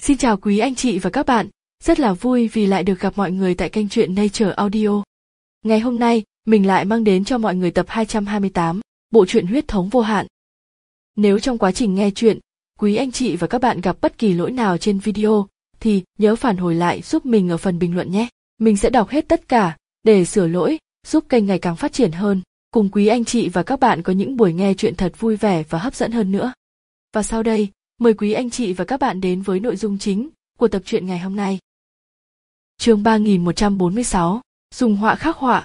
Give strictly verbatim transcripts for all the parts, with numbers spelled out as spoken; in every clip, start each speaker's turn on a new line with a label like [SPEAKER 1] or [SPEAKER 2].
[SPEAKER 1] Xin chào quý anh chị và các bạn, rất là vui vì lại được gặp mọi người tại kênh truyện Nature Audio. Ngày hôm nay, mình lại mang đến cho mọi người tập hai trăm hai mươi tám, bộ truyện Huyết thống vô hạn. Nếu trong quá trình nghe truyện, quý anh chị và các bạn gặp bất kỳ lỗi nào trên video, thì nhớ phản hồi lại giúp mình ở phần bình luận nhé. Mình sẽ đọc hết tất cả, để sửa lỗi, giúp kênh ngày càng phát triển hơn, cùng quý anh chị và các bạn có những buổi nghe truyện thật vui vẻ và hấp dẫn hơn nữa. Và sau đây, mời quý anh chị và các bạn đến với nội dung chính của tập truyện ngày hôm nay. Chương ba nghìn một trăm bốn mươi sáu, dùng họa khắc họa.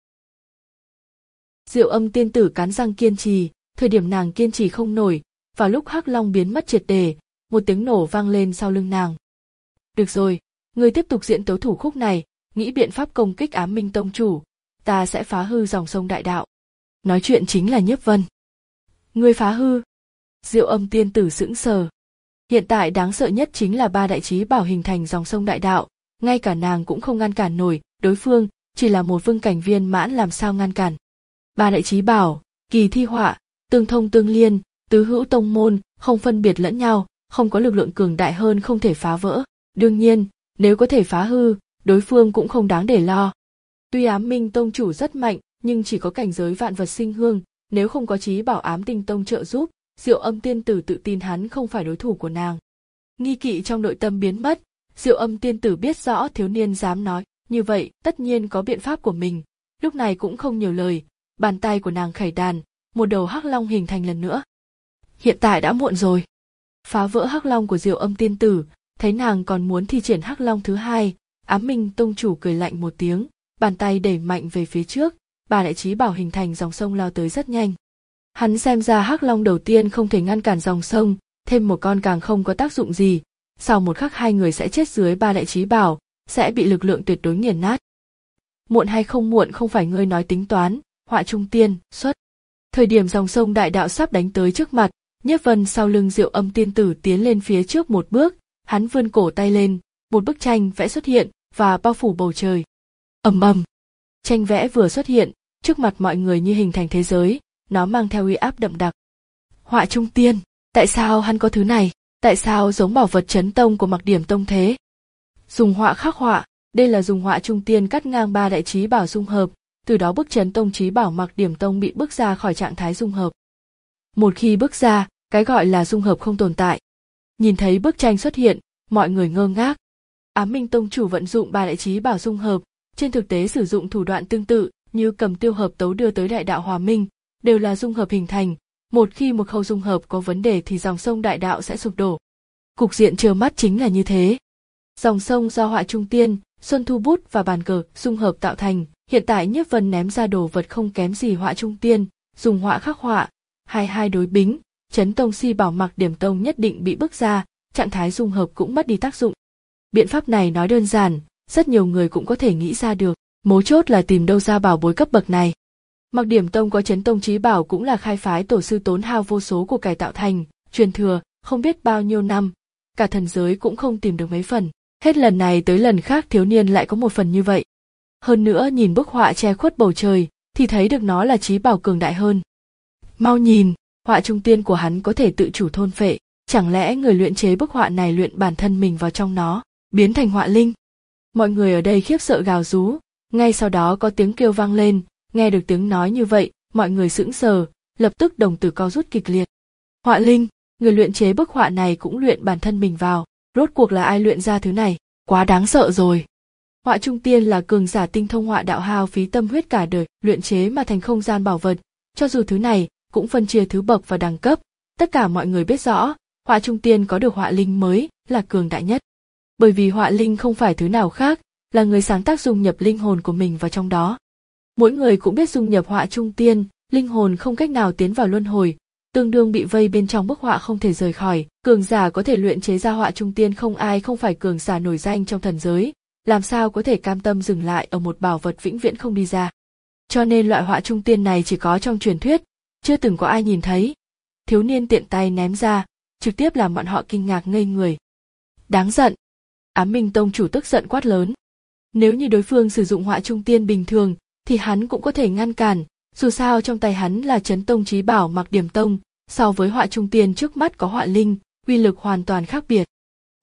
[SPEAKER 1] Diệu Âm tiên tử cắn răng kiên trì, thời điểm nàng kiên trì không nổi, vào lúc Hắc Long biến mất triệt để, một tiếng nổ vang lên sau lưng nàng. Được rồi, ngươi tiếp tục diễn tấu thủ khúc này, nghĩ biện pháp công kích Ám Minh tông chủ, ta sẽ phá hư dòng sông đại đạo. Nói chuyện chính là Nhiếp Vân. Ngươi phá hư? Diệu Âm tiên tử sững sờ. Hiện tại đáng sợ nhất chính là ba đại chí bảo hình thành dòng sông đại đạo, ngay cả nàng cũng không ngăn cản nổi, đối phương chỉ là một vương cảnh viên mãn làm sao ngăn cản. Ba đại chí bảo, kỳ thi họa, tương thông tương liên, tứ hữu tông môn, không phân biệt lẫn nhau, không có lực lượng cường đại hơn không thể phá vỡ. Đương nhiên, nếu có thể phá hư, đối phương cũng không đáng để lo. Tuy Ám Minh tông chủ rất mạnh, nhưng chỉ có cảnh giới vạn vật sinh hương, nếu không có chí bảo Ám Tinh tông trợ giúp, Diệu Âm tiên tử tự tin hắn không phải đối thủ của nàng. Nghi kỵ trong nội tâm biến mất, Diệu Âm tiên tử biết rõ thiếu niên dám nói, như vậy tất nhiên có biện pháp của mình, lúc này cũng không nhiều lời, bàn tay của nàng khẩy đàn, một đầu hắc long hình thành lần nữa. Hiện tại đã muộn rồi. Phá vỡ hắc long của Diệu Âm tiên tử, thấy nàng còn muốn thi triển hắc long thứ hai, Ám Minh tông chủ cười lạnh một tiếng, bàn tay đẩy mạnh về phía trước, bà đại chí bảo hình thành dòng sông lao tới rất nhanh. Hắn xem ra hắc long đầu tiên không thể ngăn cản dòng sông, thêm một con càng không có tác dụng gì, sau một khắc hai người sẽ chết dưới ba đại chí bảo, sẽ bị lực lượng tuyệt đối nghiền nát. Muộn hay không muộn không phải ngươi nói tính toán, họa trung tiên, xuất. Thời điểm dòng sông đại đạo sắp đánh tới trước mặt, Nhiếp Vân sau lưng Diệu Âm tiên tử tiến lên phía trước một bước, hắn vươn cổ tay lên, một bức tranh vẽ xuất hiện và bao phủ bầu trời. Ầm ầm, tranh vẽ vừa xuất hiện, trước mặt mọi người như hình thành thế giới. Nó mang theo uy áp đậm đặc. Họa trung tiên, tại sao hắn có thứ này? Tại sao giống bảo vật chấn tông của Mặc Điểm tông thế? Dùng họa khắc họa, đây là dùng họa trung tiên cắt ngang ba đại chí bảo dung hợp, từ đó bức chấn tông chí bảo Mặc Điểm tông bị bước ra khỏi trạng thái dung hợp. Một khi bước ra, cái gọi là dung hợp không tồn tại. Nhìn thấy bức tranh xuất hiện, mọi người ngơ ngác. Ám Minh tông chủ vận dụng ba đại chí bảo dung hợp, trên thực tế sử dụng thủ đoạn tương tự như cầm tiêu hợp tấu đưa tới đại đạo hòa minh, đều là dung hợp hình thành, một khi một khâu dung hợp có vấn đề thì dòng sông đại đạo sẽ sụp đổ. Cục diện trơ mắt chính là như thế. Dòng sông do họa trung tiên, xuân thu bút và bàn cờ dung hợp tạo thành, hiện tại Nhiếp Vân ném ra đồ vật không kém gì họa trung tiên, dùng họa khắc họa, hai hai đối bính, chấn tông si bảo Mặc Điểm tông nhất định bị bức ra, trạng thái dung hợp cũng mất đi tác dụng. Biện pháp này nói đơn giản, rất nhiều người cũng có thể nghĩ ra được, mấu chốt là tìm đâu ra bảo bối cấp bậc này. Mặc Điểm tông có chấn tông chí bảo cũng là khai phái tổ sư tốn hao vô số của cải tạo thành, truyền thừa, không biết bao nhiêu năm, cả thần giới cũng không tìm được mấy phần, hết lần này tới lần khác thiếu niên lại có một phần như vậy. Hơn nữa nhìn bức họa che khuất bầu trời, thì thấy được nó là chí bảo cường đại hơn. Mau nhìn, họa trung tiên của hắn có thể tự chủ thôn phệ, chẳng lẽ người luyện chế bức họa này luyện bản thân mình vào trong nó, biến thành họa linh? Mọi người ở đây khiếp sợ gào rú, ngay sau đó có tiếng kêu vang lên. Nghe được tiếng nói như vậy, mọi người sững sờ, lập tức đồng tử co rút kịch liệt. Họa linh, người luyện chế bức họa này cũng luyện bản thân mình vào, rốt cuộc là ai luyện ra thứ này, quá đáng sợ rồi. Họa trung tiên là cường giả tinh thông họa đạo hao phí tâm huyết cả đời, luyện chế mà thành không gian bảo vật, cho dù thứ này cũng phân chia thứ bậc và đẳng cấp, tất cả mọi người biết rõ, họa trung tiên có được họa linh mới là cường đại nhất. Bởi vì họa linh không phải thứ nào khác, là người sáng tác dung nhập linh hồn của mình vào trong đó. Mỗi người cũng biết dung nhập họa trung tiên, linh hồn không cách nào tiến vào luân hồi, tương đương bị vây bên trong bức họa không thể rời khỏi. Cường giả có thể luyện chế ra họa trung tiên không ai không phải cường giả nổi danh trong thần giới, làm sao có thể cam tâm dừng lại ở một bảo vật vĩnh viễn không đi ra. Cho nên loại họa trung tiên này chỉ có trong truyền thuyết, chưa từng có ai nhìn thấy. Thiếu niên tiện tay ném ra, trực tiếp làm bọn họ kinh ngạc ngây người. Đáng giận. Ám Minh tông chủ tức giận quát lớn. Nếu như đối phương sử dụng họa trung tiên bình thường, thì hắn cũng có thể ngăn cản, dù sao trong tay hắn là chấn tông chí bảo Mặc Điểm tông, so với họa trung tiên trước mắt có họa linh, uy lực hoàn toàn khác biệt.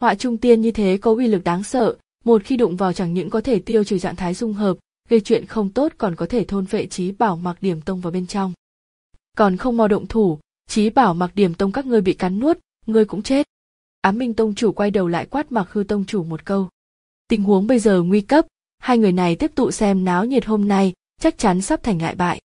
[SPEAKER 1] Họa trung tiên như thế có uy lực đáng sợ, một khi đụng vào chẳng những có thể tiêu trừ trạng thái dung hợp, gây chuyện không tốt còn có thể thôn phệ chí bảo Mạc Điểm Tông vào bên trong. Còn không mau động thủ, chí bảo Mạc Điểm Tông các ngươi bị cắn nuốt, ngươi cũng chết. Ám Minh Tông chủ quay đầu lại quát Mạc Hư Tông chủ một câu. Tình huống bây giờ nguy cấp, hai người này tiếp tục xem náo nhiệt hôm nay, chắc chắn sắp thành lại bại.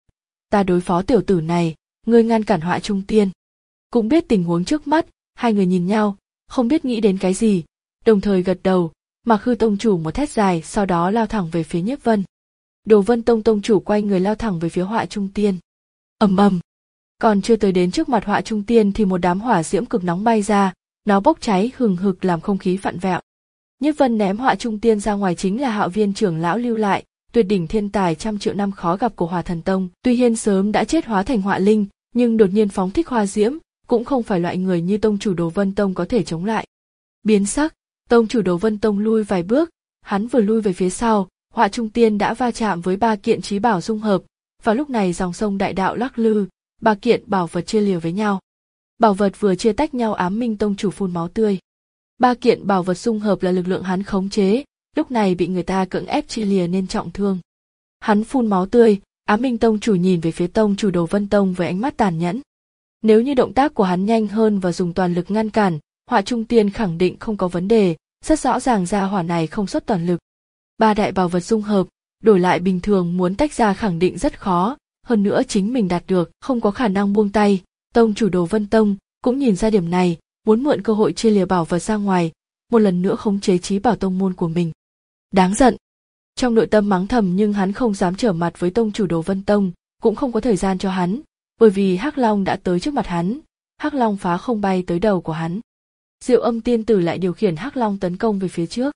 [SPEAKER 1] Ta đối phó tiểu tử này, ngươi ngăn cản Họa trung tiên. Cũng biết tình huống trước mắt, hai người nhìn nhau, không biết nghĩ đến cái gì, đồng thời gật đầu. Mạc Hư Tông chủ một thét dài, sau đó lao thẳng về phía Nhiếp Vân. Đồ Vân Tông tông chủ quay người lao thẳng về phía Họa trung tiên. Ầm ầm. Còn chưa tới đến trước mặt Họa trung tiên thì một đám hỏa diễm cực nóng bay ra, nó bốc cháy hừng hực làm không khí vặn vẹo. Nhiếp Vân ném Họa trung tiên ra ngoài chính là Hạo Viên trưởng lão lưu lại, tuyệt đỉnh thiên tài trăm triệu năm khó gặp của Hỏa Thần Tông. Tuy Hiên sớm đã chết hóa thành họa linh, nhưng đột nhiên phóng thích hỏa diễm, cũng không phải loại người như tông chủ Đồ Vân Tông có thể chống lại. Biến sắc, tông chủ Đồ Vân Tông lui vài bước, hắn vừa lui về phía sau, Họa trung tiên đã va chạm với ba kiện chí bảo dung hợp. Vào lúc này dòng sông đại đạo lắc lư, ba kiện bảo vật chia lìa với nhau. Bảo vật vừa chia tách nhau, Ám Minh Tông chủ phun máu tươi. Ba kiện bảo vật dung hợp là lực lượng hắn khống chế, lúc này bị người ta cưỡng ép chia lìa nên trọng thương. Hắn phun máu tươi, Ám Minh Tông chủ nhìn về phía tông chủ Đồ Vân Tông với ánh mắt tàn nhẫn. Nếu như động tác của hắn nhanh hơn và dùng toàn lực ngăn cản, Họa trung tiên khẳng định không có vấn đề, rất rõ ràng gia hỏa này không xuất toàn lực. Ba đại bảo vật dung hợp, đổi lại bình thường muốn tách ra khẳng định rất khó, hơn nữa chính mình đạt được, không có khả năng buông tay. Tông chủ Đồ Vân Tông cũng nhìn ra điểm này, muốn mượn cơ hội chia lìa bảo vật ra ngoài, một lần nữa khống chế chí bảo tông môn của mình. Đáng giận. Trong nội tâm mắng thầm nhưng hắn không dám trở mặt với tông chủ Đồ Vân Tông, cũng không có thời gian cho hắn, bởi vì Hắc Long đã tới trước mặt hắn, Hắc Long phá không bay tới đầu của hắn. Diệu Âm tiên tử lại điều khiển Hắc Long tấn công về phía trước.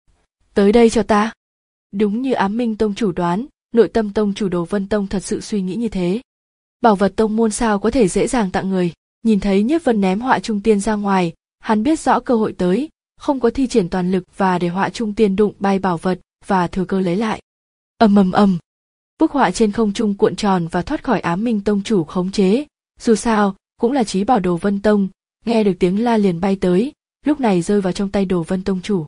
[SPEAKER 1] Tới đây cho ta. Đúng như Ám Minh Tông chủ đoán, nội tâm tông chủ Đồ Vân Tông thật sự suy nghĩ như thế. Bảo vật tông môn sao có thể dễ dàng tặng người, nhìn thấy Nhiếp Vân ném Họa trung tiên ra ngoài, hắn biết rõ cơ hội tới, không có thi triển toàn lực và để Họa trung tiên đụng bay bảo vật và thừa cơ lấy lại. Ầm ầm ầm. Bức họa trên không trung cuộn tròn và thoát khỏi Ám Minh Tông chủ khống chế, dù sao cũng là chí bảo Đồ Vân Tông, nghe được tiếng la liền bay tới, lúc này rơi vào trong tay Đồ Vân Tông chủ.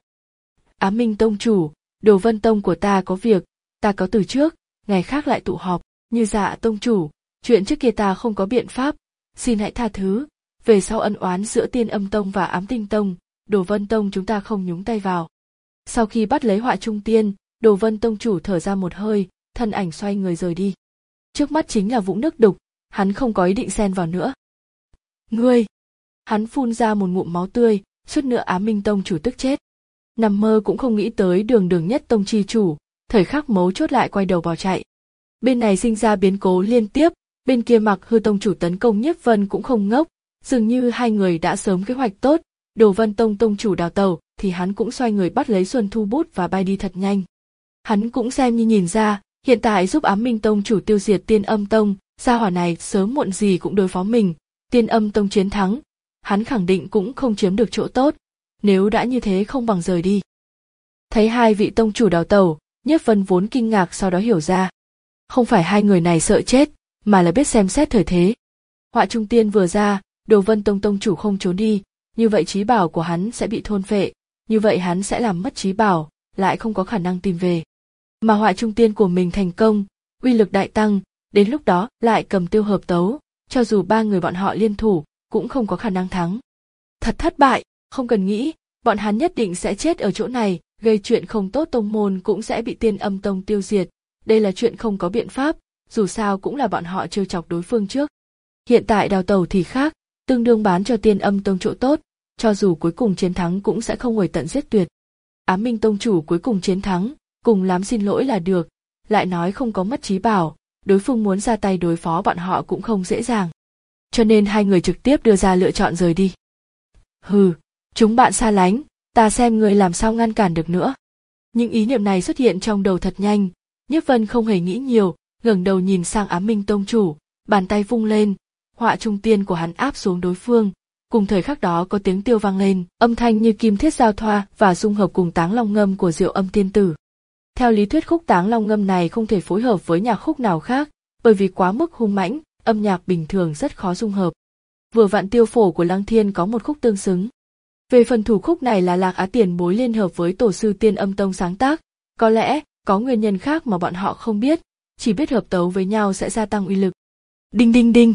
[SPEAKER 1] Ám Minh Tông chủ, Đồ Vân Tông của ta có việc, ta có từ trước, ngày khác lại tụ họp. Như dạ tông chủ, chuyện trước kia ta không có biện pháp, xin hãy tha thứ, về sau ân oán giữa Tiên Âm Tông và Ám Tinh Tông, Đồ Vân Tông chúng ta không nhúng tay vào. Sau khi bắt lấy Họa trung tiên, Đồ Vân Tông chủ thở ra một hơi, thân ảnh xoay người rời đi. Trước mắt chính là vũng nước đục, hắn không có ý định xen vào nữa. Ngươi! Hắn phun ra một ngụm máu tươi, suýt nữa Ám Minh Tông chủ tức chết. Nằm mơ cũng không nghĩ tới Đường Đường nhất tông chi chủ, thời khắc mấu chốt lại quay đầu bỏ chạy. Bên này sinh ra biến cố liên tiếp, bên kia Mạc Hư Tông chủ tấn công Nhiếp Vân cũng không ngốc, dường như hai người đã sớm kế hoạch tốt. Đồ Vân Tông tông chủ đào tẩu thì hắn cũng xoay người bắt lấy Xuân Thu bút và bay đi thật nhanh. Hắn cũng xem như nhìn ra, hiện tại giúp Ám Minh Tông chủ tiêu diệt Tiên Âm Tông, gia hỏa này sớm muộn gì cũng đối phó mình. Tiên Âm Tông chiến thắng, hắn khẳng định cũng không chiếm được chỗ tốt, nếu đã như thế không bằng rời đi. Thấy hai vị tông chủ đào tẩu, Nhiếp Vân vốn kinh ngạc sau đó hiểu ra. Không phải hai người này sợ chết, mà là biết xem xét thời thế. Họa trung tiên vừa ra, Đồ Vân Tông tông chủ không trốn đi, như vậy chí bảo của hắn sẽ bị thôn phệ, như vậy hắn sẽ làm mất chí bảo, lại không có khả năng tìm về. Mà Họa trung tiên của mình thành công, uy lực đại tăng, đến lúc đó lại cầm tiêu hợp tấu, cho dù ba người bọn họ liên thủ, cũng không có khả năng thắng. Thật thất bại, không cần nghĩ, bọn hắn nhất định sẽ chết ở chỗ này, gây chuyện không tốt tông môn cũng sẽ bị Tiên Âm Tông tiêu diệt. Đây là chuyện không có biện pháp, dù sao cũng là bọn họ trêu chọc đối phương trước. Hiện tại đào tẩu thì khác, tương đương bán cho Tiên Âm Tông chỗ tốt, cho dù cuối cùng chiến thắng cũng sẽ không nguy tận giết tuyệt. Ám Minh Tông chủ cuối cùng chiến thắng, cùng lắm xin lỗi là được, lại nói không có mất chí bảo, đối phương muốn ra tay đối phó bọn họ cũng không dễ dàng. Cho nên hai người trực tiếp đưa ra lựa chọn rời đi. Hừ, chúng bạn xa lánh, ta xem người làm sao ngăn cản được nữa. Những ý niệm này xuất hiện trong đầu thật nhanh, Nhiếp Vân không hề nghĩ nhiều, ngẩng đầu nhìn sang Ám Minh Tông chủ, bàn tay vung lên, Họa trung tiên của hắn áp xuống đối phương. Cùng thời khắc đó có tiếng tiêu vang lên, âm thanh như kim thiết giao thoa và dung hợp cùng Táng Long ngâm của Diệu Âm tiên tử. Theo lý thuyết khúc Táng Long ngâm này không thể phối hợp với nhạc khúc nào khác, bởi vì quá mức hung mãnh, âm nhạc bình thường rất khó dung hợp. Vừa vặn tiêu phổ của Lăng Thiên có một khúc tương xứng. Về phần thủ khúc này là Lạc Á tiền bối liên hợp với tổ sư Tiên Âm Tông sáng tác, có lẽ có nguyên nhân khác mà bọn họ không biết, chỉ biết hợp tấu với nhau sẽ gia tăng uy lực. Đinh đinh đinh.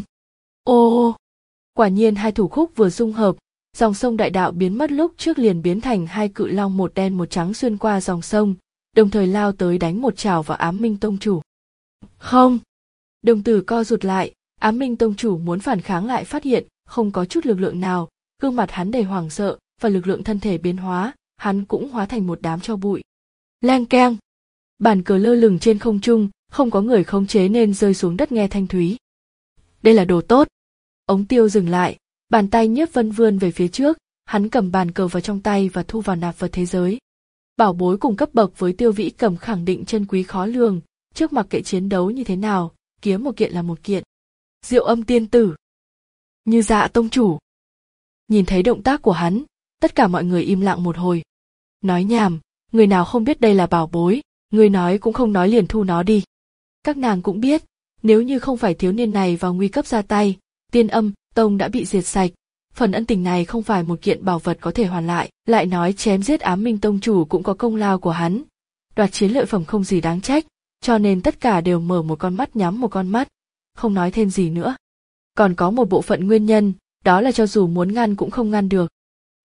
[SPEAKER 1] Ô, quả nhiên hai thủ khúc vừa dung hợp, dòng sông đại đạo biến mất lúc trước liền biến thành hai cự long một đen một trắng xuyên qua dòng sông, đồng thời lao tới đánh một chảo vào Ám Minh Tông chủ. Không! Đồng tử co rụt lại, Ám Minh Tông chủ muốn phản kháng lại phát hiện không có chút lực lượng nào, gương mặt hắn đầy hoảng sợ và lực lượng thân thể biến hóa, hắn cũng hóa thành một đám tro bụi. Leng keng! Bàn cờ lơ lửng trên không trung, không có người khống chế nên rơi xuống đất nghe thanh thúy. Đây là đồ tốt. Ống Tiêu dừng lại, bàn tay Nhiếp Vân vươn về phía trước, hắn cầm bàn cờ vào trong tay và thu vào nạp vật thế giới. Bảo bối cùng cấp bậc với Tiêu Vĩ Cầm khẳng định chân quý khó lường, trước mặc kệ chiến đấu như thế nào, kiếm một kiện là một kiện. Diệu Âm tiên tử. Như Dạ tông chủ. Nhìn thấy động tác của hắn, tất cả mọi người im lặng một hồi. Nói nhảm, người nào không biết đây là bảo bối, người nói cũng không nói liền thu nó đi. Các nàng cũng biết, nếu như không phải thiếu niên này vào nguy cấp ra tay, Tiên Âm Tông đã bị diệt sạch. Phần ân tình này không phải một kiện bảo vật có thể hoàn lại, lại nói chém giết Ám Minh Tông chủ cũng có công lao của hắn. Đoạt chiến lợi phẩm không gì đáng trách, cho nên tất cả đều mở một con mắt nhắm một con mắt, không nói thêm gì nữa. Còn có một bộ phận nguyên nhân, đó là cho dù muốn ngăn cũng không ngăn được.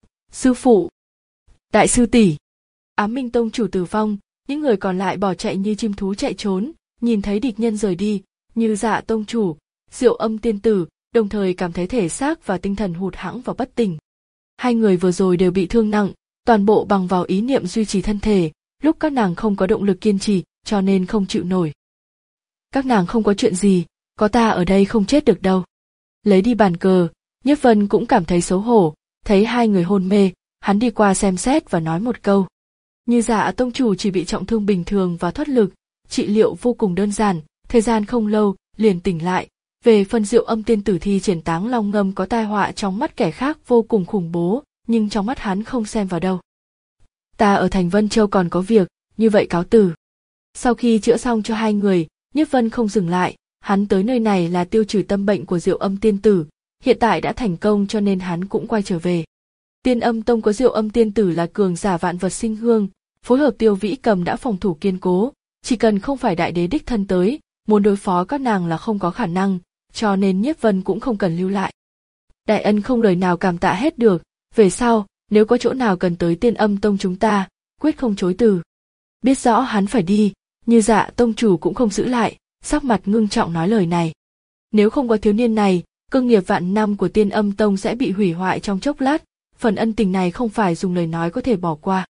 [SPEAKER 1] Sư phụ, đại sư tỷ, Ám Minh Tông chủ tử vong, những người còn lại bỏ chạy như chim thú chạy trốn, nhìn thấy địch nhân rời đi, Như Dạ tông chủ, Diệu Âm tiên tử, đồng thời cảm thấy thể xác và tinh thần hụt hẫng và bất tỉnh. Hai người vừa rồi đều bị thương nặng, toàn bộ bằng vào ý niệm duy trì thân thể, lúc các nàng không có động lực kiên trì, cho nên không chịu nổi. Các nàng không có chuyện gì, có ta ở đây không chết được đâu. Lấy đi bàn cờ, Nhiếp Vân cũng cảm thấy xấu hổ, thấy hai người hôn mê, hắn đi qua xem xét và nói một câu. Như Dạ tông chủ chỉ bị trọng thương bình thường và thoát lực, trị liệu vô cùng đơn giản, thời gian không lâu, liền tỉnh lại. Về phần Diệu Âm tiên tử thi triển Táng Long ngâm có tai họa trong mắt kẻ khác vô cùng khủng bố, nhưng trong mắt hắn không xem vào đâu. Ta ở thành Vân Châu còn có việc, như vậy cáo từ. Sau khi chữa xong cho hai người, Nhiếp Vân không dừng lại, hắn tới nơi này là tiêu trừ tâm bệnh của Diệu Âm tiên tử, hiện tại đã thành công cho nên hắn cũng quay trở về. Tiên Âm Tông có Diệu Âm tiên tử là cường giả vạn vật sinh hương, phối hợp Tiêu Vĩ Cầm đã phòng thủ kiên cố, chỉ cần không phải đại đế đích thân tới, muốn đối phó các nàng là không có khả năng, cho nên Nhiếp Vân cũng không cần lưu lại. Đại ân không lời nào cảm tạ hết được, về sau, nếu có chỗ nào cần tới Tiên Âm Tông chúng ta, quyết không chối từ. Biết rõ hắn phải đi, Như Dạ tông chủ cũng không giữ lại, sắc mặt ngưng trọng nói lời này. Nếu không có thiếu niên này, cơ nghiệp vạn năm của Tiên Âm Tông sẽ bị hủy hoại trong chốc lát, phần ân tình này không phải dùng lời nói có thể bỏ qua.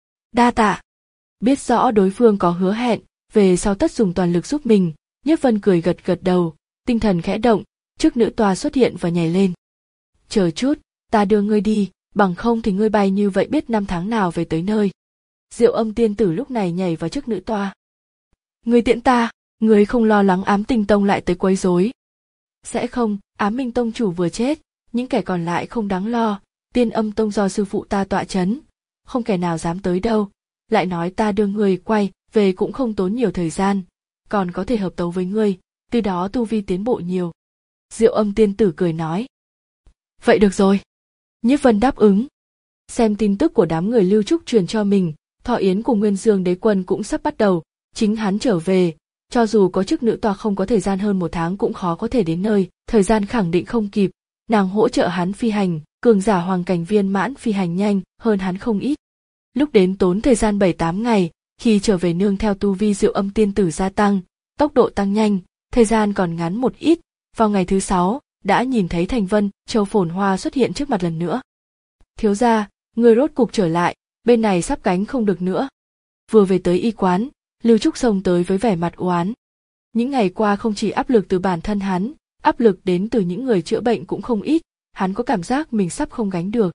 [SPEAKER 1] Đa tạ. Biết rõ đối phương có hứa hẹn, về sau tất dùng toàn lực giúp mình, Nhiếp Vân cười gật gật đầu, tinh thần khẽ động, trước nữ tòa xuất hiện và nhảy lên. Chờ chút, ta đưa ngươi đi, bằng không thì ngươi bay như vậy biết năm tháng nào về tới nơi. Diệu Âm tiên tử lúc này nhảy vào trước nữ tòa. Ngươi tiễn ta, ngươi không lo lắng Ám Tinh Tông lại tới quấy rối? Sẽ không, Ám Minh Tông chủ vừa chết, những kẻ còn lại không đáng lo, Tiên Âm Tông do sư phụ ta tọa chấn, không kẻ nào dám tới đâu, lại nói ta đưa ngươi quay về cũng không tốn nhiều thời gian, còn có thể hợp tấu với ngươi, từ đó tu vi tiến bộ nhiều. Diệu Âm tiên tử cười nói. Vậy được rồi. Nhiếp Vân đáp ứng. Xem tin tức của đám người Lưu Trúc truyền cho mình, thọ yến của Nguyên Dương đế quân cũng sắp bắt đầu, chính hắn trở về, cho dù có chức nữ tòa không có thời gian hơn một tháng cũng khó có thể đến nơi, thời gian khẳng định không kịp, nàng hỗ trợ hắn phi hành, cường giả hoàng cảnh viên mãn phi hành nhanh hơn hắn không ít. Lúc đến tốn thời gian bảy tám ngày, khi trở về nương theo tu vi Diệu Âm tiên tử gia tăng, tốc độ tăng nhanh, thời gian còn ngắn một ít, vào ngày thứ sáu, đã nhìn thấy thành Vân Châu phồn hoa xuất hiện trước mặt lần nữa. Thiếu gia, người rốt cục trở lại, bên này sắp cánh không được nữa. Vừa về tới y quán, Lưu Trúc xông tới với vẻ mặt oán. Những ngày qua không chỉ áp lực từ bản thân hắn, áp lực đến từ những người chữa bệnh cũng không ít, hắn có cảm giác mình sắp không gánh được.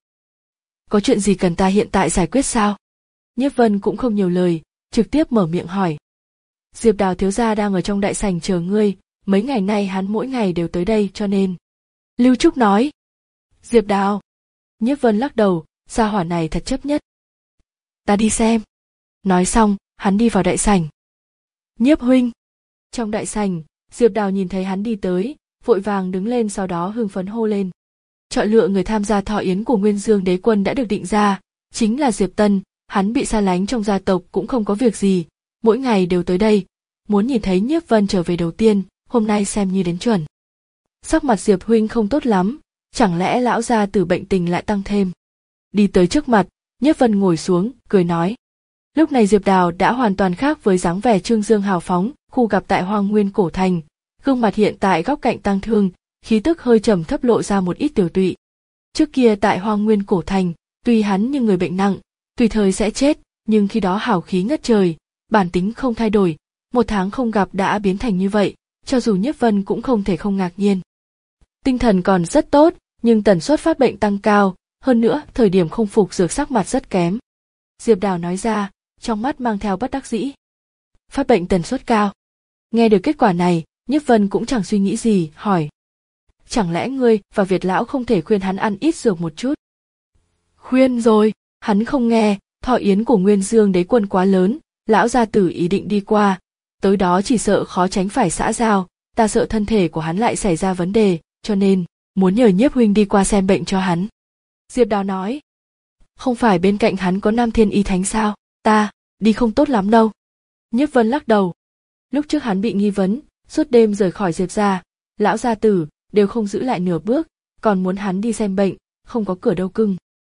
[SPEAKER 1] Có chuyện gì cần ta hiện tại giải quyết sao? Nhiếp Vân cũng không nhiều lời, trực tiếp mở miệng hỏi. Diệp Đào thiếu gia đang ở trong đại sảnh chờ ngươi, mấy ngày nay hắn mỗi ngày đều tới đây cho nên. Lưu Trúc nói. Diệp Đào. Nhiếp Vân lắc đầu, gia hỏa này thật chấp nhất. Ta đi xem. Nói xong, hắn đi vào đại sảnh. Nhiếp huynh. Trong đại sảnh, Diệp Đào nhìn thấy hắn đi tới, vội vàng đứng lên sau đó hưng phấn hô lên. chọn lựa người tham gia thọ yến của Nguyên Dương Đế Quân đã được định ra, chính là Diệp Tân. Hắn bị xa lánh trong gia tộc cũng không có việc gì, mỗi ngày đều tới đây, muốn nhìn thấy Nhiếp Vân trở về đầu tiên, hôm nay xem như đến chuẩn. Sắc mặt Diệp huynh không tốt lắm, chẳng lẽ lão gia tử bệnh tình lại tăng thêm? Đi tới trước mặt, Nhiếp Vân ngồi xuống, cười nói. Lúc này Diệp Đào đã hoàn toàn khác với dáng vẻ trương dương hào phóng, khu gặp tại Hoang Nguyên Cổ Thành, gương mặt hiện tại góc cạnh tăng thương, khí tức hơi trầm thấp lộ ra một ít tiểu tụy. Trước kia tại Hoang Nguyên Cổ Thành, tuy hắn như người bệnh nặng, tùy thời sẽ chết, nhưng khi đó hào khí ngất trời, bản tính không thay đổi, một tháng không gặp đã biến thành như vậy, cho dù Nhiếp Vân cũng không thể không ngạc nhiên. Tinh thần còn rất tốt, nhưng tần suất phát bệnh tăng cao, hơn nữa thời điểm không phục dược sắc mặt rất kém. Diệp Đào nói ra, trong mắt mang theo bất đắc dĩ. Phát bệnh tần suất cao. Nghe được kết quả này, Nhiếp Vân cũng chẳng suy nghĩ gì, hỏi. Chẳng lẽ ngươi và Việt lão không thể khuyên hắn ăn ít dược một chút? Khuyên rồi, hắn không nghe, thọ yến của Nguyên Dương Đế Quân quá lớn, lão gia tử ý định đi qua, tới đó chỉ sợ khó tránh phải xã giao, ta sợ thân thể của hắn lại xảy ra vấn đề, cho nên muốn nhờ Nhiếp huynh đi qua xem bệnh cho hắn. Diệp Đào nói. Không phải bên cạnh hắn có Nam Thiên Y Thánh sao, ta đi không tốt lắm đâu. Nhiếp Vân lắc đầu. Lúc trước hắn bị nghi vấn, suốt đêm rời khỏi Diệp gia, lão gia tử đều không giữ lại nửa bước, còn muốn hắn đi xem bệnh, không có cửa đâu cưng.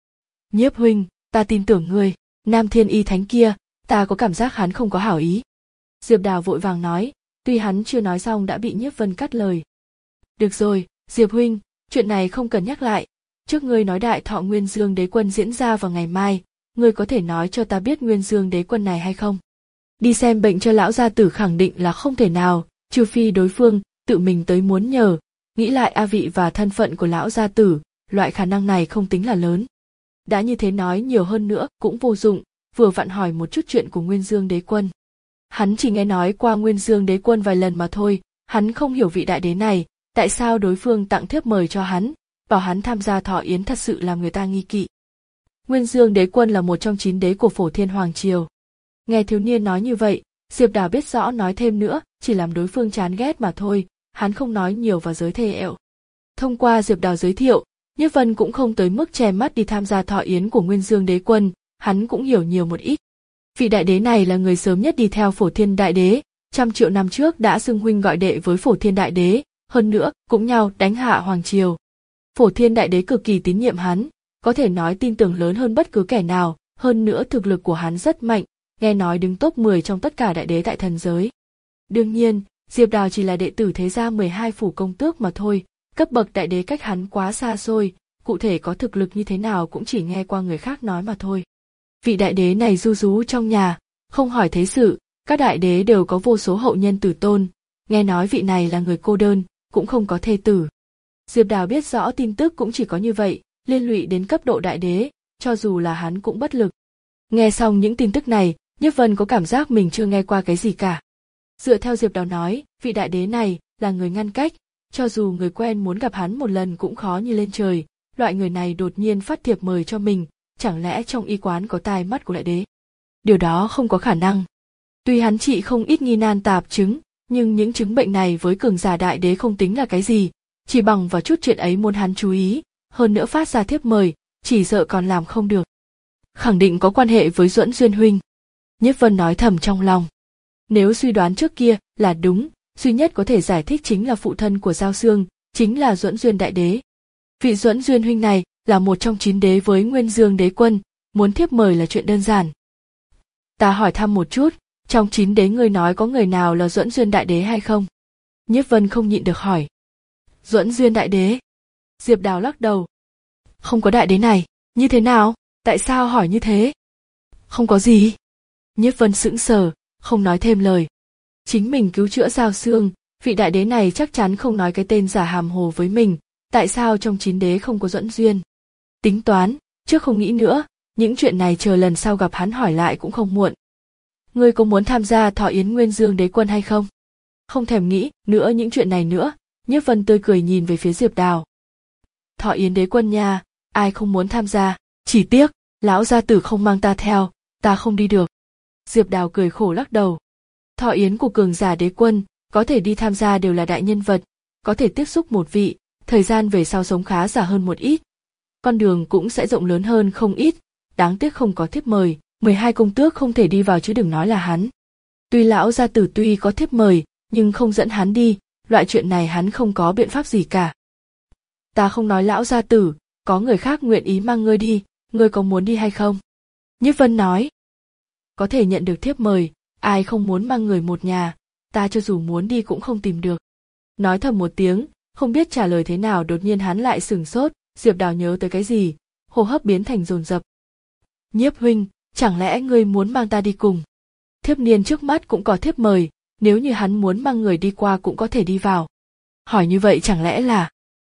[SPEAKER 1] Nhiếp huynh, ta tin tưởng ngươi, Nam Thiên Y Thánh kia, ta có cảm giác hắn không có hảo ý. Diệp Đào vội vàng nói, tuy hắn chưa nói xong đã bị Nhiếp Vân cắt lời. Được rồi, Diệp huynh, chuyện này không cần nhắc lại. Trước ngươi nói đại thọ Nguyên Dương Đế Quân diễn ra vào ngày mai, ngươi có thể nói cho ta biết Nguyên Dương Đế Quân này hay không? Đi xem bệnh cho lão gia tử khẳng định là không thể nào, trừ phi đối phương tự mình tới muốn nhờ. Nghĩ lại a vị và thân phận của lão gia tử, loại khả năng này không tính là lớn. Đã như thế nói nhiều hơn nữa cũng vô dụng, vừa vặn hỏi một chút chuyện của Nguyên Dương Đế Quân. Hắn chỉ nghe nói qua Nguyên Dương Đế Quân vài lần mà thôi, hắn không hiểu vị đại đế này, tại sao đối phương tặng thiếp mời cho hắn, bảo hắn tham gia thọ yến thật sự làm người ta nghi kỵ. Nguyên Dương Đế Quân là một trong chín đế của Phổ Thiên Hoàng Triều. Nghe thiếu niên nói như vậy, Diệp Đào biết rõ nói thêm nữa, chỉ làm đối phương chán ghét mà thôi, hắn không nói nhiều và giới thề ẹo. Thông qua Diệp Đào giới thiệu, Nhiếp Vân cũng không tới mức che mắt đi tham gia thọ yến của Nguyên Dương Đế Quân, hắn cũng hiểu nhiều một ít. Vị đại đế này là người sớm nhất đi theo Phổ Thiên Đại Đế, trăm triệu năm trước đã xưng huynh gọi đệ với Phổ Thiên Đại Đế, hơn nữa cũng nhau đánh hạ Hoàng Triều. Phổ Thiên Đại Đế cực kỳ tín nhiệm hắn, có thể nói tin tưởng lớn hơn bất cứ kẻ nào, hơn nữa thực lực của hắn rất mạnh, nghe nói đứng top mười trong tất cả đại đế tại thần giới. Đương nhiên, Diệp Đào chỉ là đệ tử thế gia mười hai phủ công tước mà thôi, cấp bậc đại đế cách hắn quá xa xôi, cụ thể có thực lực như thế nào cũng chỉ nghe qua người khác nói mà thôi. Vị đại đế này ru rú trong nhà, không hỏi thế sự, các đại đế đều có vô số hậu nhân tử tôn, nghe nói vị này là người cô đơn, cũng không có thê tử. Diệp Đào biết rõ tin tức cũng chỉ có như vậy, liên lụy đến cấp độ đại đế, cho dù là hắn cũng bất lực. Nghe xong những tin tức này, Nhiếp Vân có cảm giác mình chưa nghe qua cái gì cả. Dựa theo Diệp Đào nói, vị đại đế này là người ngăn cách, cho dù người quen muốn gặp hắn một lần cũng khó như lên trời, loại người này đột nhiên phát thiệp mời cho mình, chẳng lẽ trong y quán có tai mắt của đại đế? Điều đó không có khả năng. Tuy hắn trị không ít nghi nan tạp chứng, nhưng những chứng bệnh này với cường giả đại đế không tính là cái gì, chỉ bằng vào chút chuyện ấy muốn hắn chú ý, hơn nữa phát ra thiếp mời, chỉ sợ còn làm không được. Khẳng định có quan hệ với Duẫn Duyên huynh. Nhiếp Vân nói thầm trong lòng. Nếu suy đoán trước kia là đúng, duy nhất có thể giải thích chính là phụ thân của Giao Xương, chính là Duẫn Duyên đại đế. Vị Duẫn Duyên huynh này là một trong chín đế với Nguyên Dương Đế Quân, muốn thiếp mời là chuyện đơn giản. Ta hỏi thăm một chút, trong chín đế ngươi nói có người nào là Duẫn Duyên đại đế hay không? Nhiếp Vân không nhịn được hỏi. Duẫn Duyên đại đế? Diệp Đào lắc đầu. Không có đại đế này, như thế nào? Tại sao hỏi như thế? Không có gì. Nhiếp Vân sững sờ, không nói thêm lời. Chính mình cứu chữa Giao Xương, vị đại đế này chắc chắn không nói cái tên giả hàm hồ với mình, tại sao trong chín đế không có Duẫn Duyên? Tính toán, trước không nghĩ nữa, những chuyện này chờ lần sau gặp hắn hỏi lại cũng không muộn. Ngươi có muốn tham gia thọ yến Nguyên Dương Đế Quân hay không? Không thèm nghĩ nữa những chuyện này nữa, Nhiếp Vân tươi cười nhìn về phía Diệp Đào. Thọ yến Đế Quân nha, ai không muốn tham gia, chỉ tiếc, lão gia tử không mang ta theo, ta không đi được. Diệp Đào cười khổ lắc đầu. Thọ yến của cường giả đế quân, có thể đi tham gia đều là đại nhân vật, có thể tiếp xúc một vị, thời gian về sau sống khá giả hơn một ít. Con đường cũng sẽ rộng lớn hơn không ít, đáng tiếc không có thiếp mời, mười hai công tước không thể đi vào chứ đừng nói là hắn. Tuy lão gia tử tuy có thiếp mời, nhưng không dẫn hắn đi, loại chuyện này hắn không có biện pháp gì cả. Ta không nói lão gia tử, có người khác nguyện ý mang ngươi đi, ngươi có muốn đi hay không? Nhiếp Vân nói. Có thể nhận được thiếp mời, ai không muốn mang người một nhà, ta cho dù muốn đi cũng không tìm được. Nói thầm một tiếng, không biết trả lời thế nào, đột nhiên hắn lại sửng sốt, Diệp Đào nhớ tới cái gì, hô hấp biến thành dồn dập. Nhiếp huynh, chẳng lẽ ngươi muốn mang ta đi cùng? Thiếp niên trước mắt cũng có thiếp mời, nếu như hắn muốn mang người đi qua cũng có thể đi vào. Hỏi như vậy chẳng lẽ là...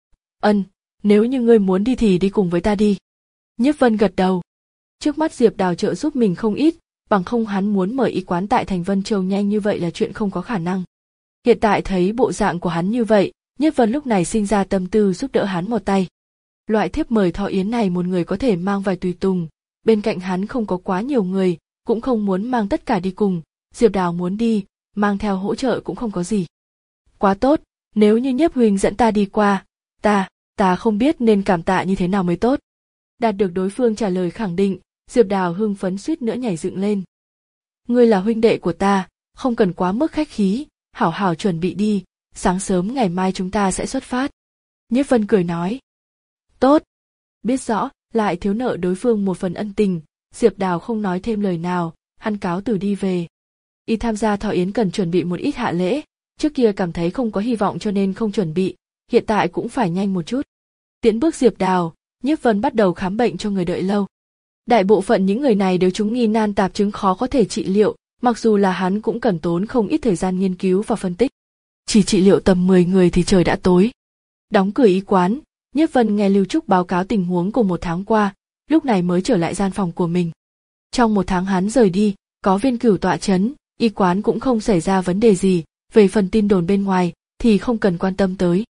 [SPEAKER 1] Ân, nếu như ngươi muốn đi thì đi cùng với ta đi. Nhiếp Vân gật đầu. Trước mắt Diệp Đào trợ giúp mình không ít, bằng không hắn muốn mở y quán tại thành Vân Châu nhanh như vậy là chuyện không có khả năng. Hiện tại thấy bộ dạng của hắn như vậy, Nhiếp Vân lúc này sinh ra tâm tư giúp đỡ hắn một tay. Loại thiếp mời thọ yến này một người có thể mang vài tùy tùng, bên cạnh hắn không có quá nhiều người, cũng không muốn mang tất cả đi cùng, Diệp Đào muốn đi, mang theo hỗ trợ cũng không có gì. Quá tốt, nếu như Nhiếp huynh dẫn ta đi qua, ta, ta không biết nên cảm tạ như thế nào mới tốt. Đạt được đối phương trả lời khẳng định, Diệp Đào hưng phấn suýt nữa nhảy dựng lên. Ngươi là huynh đệ của ta, không cần quá mức khách khí, hảo hảo chuẩn bị đi, sáng sớm ngày mai chúng ta sẽ xuất phát. Nhiếp Vân cười nói. Tốt. Biết rõ, lại thiếu nợ đối phương một phần ân tình, Diệp Đào không nói thêm lời nào, hắn cáo từ đi về. Y tham gia thọ yến cần chuẩn bị một ít hạ lễ, trước kia cảm thấy không có hy vọng cho nên không chuẩn bị, hiện tại cũng phải nhanh một chút. Tiễn bước Diệp Đào, Nhiếp Vân bắt đầu khám bệnh cho người đợi lâu. Đại bộ phận những người này đều trúng nghi nan tạp chứng khó có thể trị liệu, mặc dù là hắn cũng cần tốn không ít thời gian nghiên cứu và phân tích. Chỉ trị liệu tầm mười người thì trời đã tối. Đóng cửa y quán, Nhiếp Vân nghe Lưu Trúc báo cáo tình huống của một tháng qua, lúc này mới trở lại gian phòng của mình. Trong một tháng hắn rời đi, có Viên Cửu tọa chấn, y quán cũng không xảy ra vấn đề gì, về phần tin đồn bên ngoài thì không cần quan tâm tới.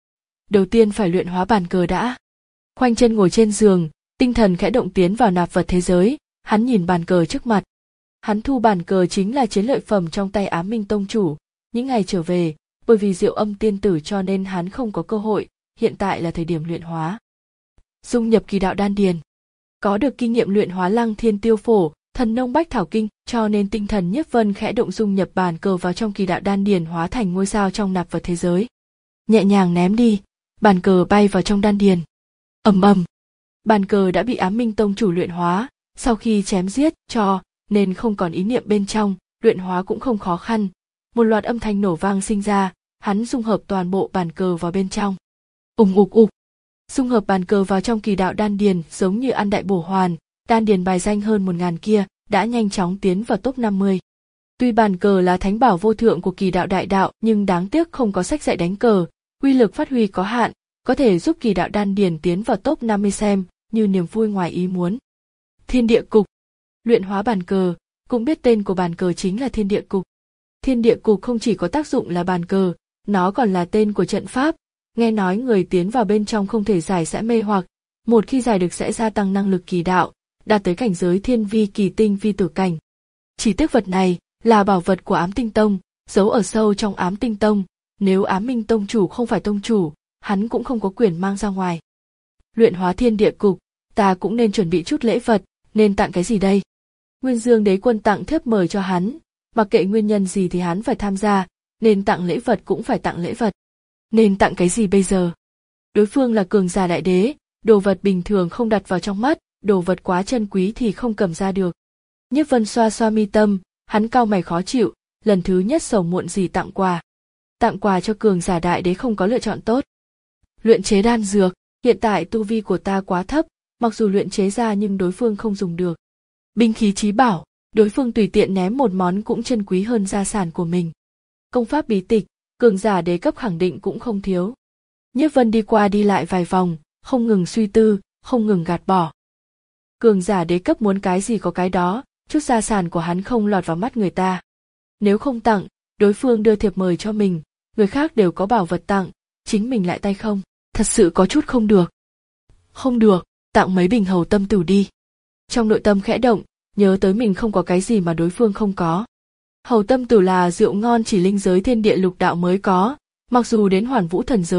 [SPEAKER 1] Đầu tiên phải luyện hóa bàn cờ đã. Khoanh chân ngồi trên giường, tinh thần khẽ động tiến vào nạp vật thế giới, hắn nhìn bàn cờ trước mặt. Hắn thu bàn cờ chính là chiến lợi phẩm trong tay Ám Minh Tông chủ, những ngày trở về, bởi vì Diệu Âm tiên tử cho nên hắn không có cơ hội, hiện tại là thời điểm luyện hóa. Dung nhập kỳ đạo đan điền. Có được kinh nghiệm luyện hóa Lăng Thiên Tiêu Phổ, Thần Nông Bách Thảo Kinh, cho nên tinh thần Nhiếp Vân khẽ động dung nhập bàn cờ vào trong kỳ đạo đan điền, hóa thành ngôi sao trong nạp vật thế giới. Nhẹ nhàng ném đi, bàn cờ bay vào trong đan điền. Ầm ầm, bàn cờ đã bị Ám Minh Tông chủ luyện hóa, sau khi chém giết cho nên không còn ý niệm bên trong, luyện hóa cũng không khó khăn. Một loạt âm thanh nổ vang sinh ra, hắn dung hợp toàn bộ bàn cờ vào bên trong. Ùng ục ục, dung hợp bàn cờ vào trong kỳ đạo đan điền giống như ăn đại bổ hoàn, đan điền bài danh hơn một ngàn kia đã nhanh chóng tiến vào top năm mươi. Tuy bàn cờ là thánh bảo vô thượng của kỳ đạo đại đạo, nhưng đáng tiếc không có sách dạy đánh cờ, uy lực phát huy có hạn, có thể giúp kỳ đạo đan điền tiến vào top năm mươi xem như niềm vui ngoài ý muốn. Thiên địa cục, luyện hóa bàn cờ, cũng biết tên của bàn cờ chính là Thiên địa cục. Thiên địa cục không chỉ có tác dụng là bàn cờ, nó còn là tên của trận pháp. Nghe nói người tiến vào bên trong không thể giải sẽ mê hoặc, một khi giải được sẽ gia tăng năng lực kỳ đạo, đạt tới cảnh giới thiên vi kỳ tinh vi tử cảnh. Chỉ tiếc vật này là bảo vật của Ám Tinh Tông, giấu ở sâu trong Ám Tinh Tông, nếu Ám Minh Tông chủ không phải tông chủ, hắn cũng không có quyền mang ra ngoài. Luyện hóa thiên địa cục, ta cũng nên chuẩn bị chút lễ vật, nên tặng cái gì đây? Nguyên Dương Đế Quân tặng thiếp mời cho hắn, mặc kệ nguyên nhân gì thì hắn phải tham gia, nên tặng lễ vật cũng phải tặng lễ vật. Nên tặng cái gì bây giờ? Đối phương là cường giả đại đế, đồ vật bình thường không đặt vào trong mắt, đồ vật quá chân quý thì không cầm ra được. Nhiếp Vân xoa xoa mi tâm, hắn cau mày khó chịu, lần thứ nhất sầu muộn gì tặng quà. Tặng quà cho cường giả đại đế không có lựa chọn tốt. Luyện chế đan dược, hiện tại tu vi của ta quá thấp, mặc dù luyện chế ra nhưng đối phương không dùng được. Binh khí chí bảo, đối phương tùy tiện ném một món cũng chân quý hơn gia sản của mình. Công pháp bí tịch, cường giả đế cấp khẳng định cũng không thiếu. Nhiếp Vân đi qua đi lại vài vòng, không ngừng suy tư, không ngừng gạt bỏ. Cường giả đế cấp muốn cái gì có cái đó, chút gia sản của hắn không lọt vào mắt người ta. Nếu không tặng, đối phương đưa thiệp mời cho mình, người khác đều có bảo vật tặng, chính mình lại tay không, thật sự có chút không được. Không được, tặng mấy bình hầu tâm tử đi. Trong nội tâm khẽ động, nhớ tới mình không có cái gì mà đối phương không có. Hầu tâm tử là rượu ngon chỉ linh giới thiên địa lục đạo mới có, mặc dù đến Hoàn Vũ thần giới,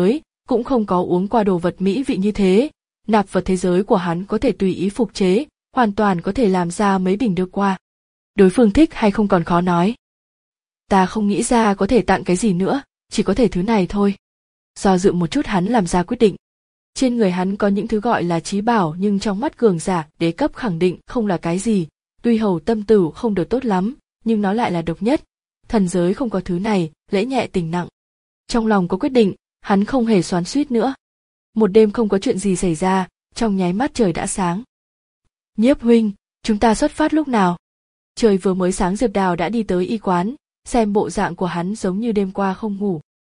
[SPEAKER 1] cũng không có uống qua đồ vật mỹ vị như thế, nạp vật thế giới của hắn có thể tùy ý phục chế, hoàn toàn có thể làm ra mấy bình đưa qua. Đối phương thích hay không còn khó nói. Ta không nghĩ ra có thể tặng cái gì nữa, chỉ có thể thứ này thôi. Do dự một chút hắn làm ra quyết định. Trên người hắn có những thứ gọi là trí bảo nhưng trong mắt cường giả đế cấp khẳng định không là cái gì, tuy hầu tâm tử không được tốt lắm, nhưng nó lại là độc nhất. Thần giới không có thứ này, lễ nhẹ tình nặng. Trong lòng có quyết định, hắn không hề xoắn xuýt nữa. Một đêm không có chuyện gì xảy ra, trong nháy mắt trời đã sáng. Nhiếp huynh, chúng ta xuất phát lúc nào? Trời vừa mới sáng Diệp Đào đã đi tới y quán, xem bộ dạng của hắn giống như đêm qua không ngủ.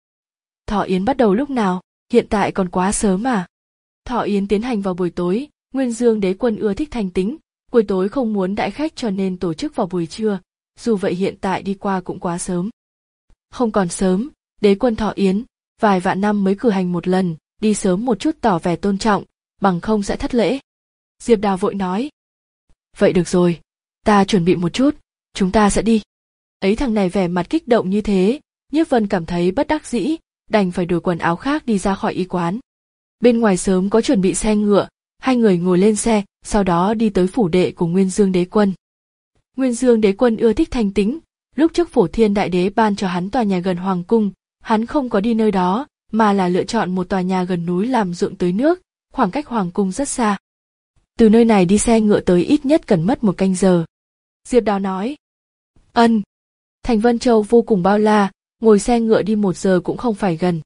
[SPEAKER 1] Thọ yến bắt đầu lúc nào? Hiện tại còn quá sớm mà. Thọ yến tiến hành vào buổi tối, Nguyên Dương Đế Quân ưa thích thanh tĩnh, buổi tối không muốn đãi khách cho nên tổ chức vào buổi trưa, dù vậy hiện tại đi qua cũng quá sớm. Không còn sớm, Đế Quân thọ yến, vài vạn năm mới cử hành một lần, đi sớm một chút tỏ vẻ tôn trọng, bằng không sẽ thất lễ. Diệp Đào vội nói. Vậy được rồi, ta chuẩn bị một chút, chúng ta sẽ đi. Ấy thằng này vẻ mặt kích động như thế, Nhiếp Vân cảm thấy bất đắc dĩ, đành phải đổi quần áo khác đi ra khỏi y quán. Bên ngoài sớm có chuẩn bị xe ngựa, hai người ngồi lên xe, sau đó đi tới phủ đệ của Nguyên Dương Đế Quân. Nguyên Dương Đế Quân ưa thích thanh tĩnh, lúc trước Phổ Thiên Đại Đế ban cho hắn tòa nhà gần hoàng cung, hắn không có đi nơi đó, mà là lựa chọn một tòa nhà gần núi làm ruộng tưới nước, khoảng cách hoàng cung rất xa. Từ nơi này đi xe ngựa tới ít nhất cần mất một canh giờ. Diệp Đào nói. Ân. Thành Vân Châu vô cùng bao la, ngồi xe ngựa đi một giờ cũng không phải gần.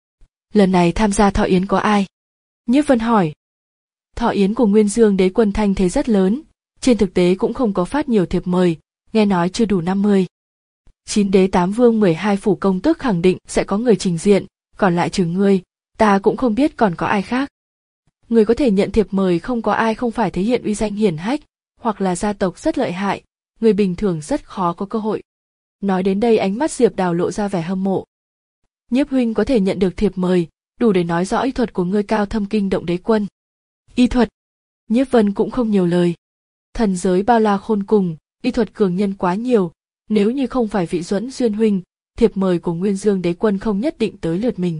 [SPEAKER 1] Lần này tham gia thọ yến có ai? Nhiếp Vân hỏi. Thọ yến của Nguyên Dương Đế Quân thanh thế rất lớn, trên thực tế cũng không có phát nhiều thiệp mời, nghe nói chưa đủ năm mươi. Chín đế tám vương mười hai phủ công tước khẳng định sẽ có người trình diện, còn lại trừ ngươi, ta cũng không biết còn có ai khác. Người có thể nhận thiệp mời không có ai không phải thể hiện uy danh hiển hách, hoặc là gia tộc rất lợi hại, người bình thường rất khó có cơ hội. Nói đến đây ánh mắt Diệp Đào lộ ra vẻ hâm mộ. Nhiếp huynh có thể nhận được thiệp mời, đủ để nói rõ y thuật của ngươi cao thâm kinh động Đế Quân. Y thuật. Nhiếp Vân cũng không nhiều lời. Thần giới bao la khôn cùng, y thuật cường nhân quá nhiều, nếu như không phải vị Duẫn Duyên huynh, thiệp mời của Nguyên Dương Đế Quân không nhất định tới lượt mình.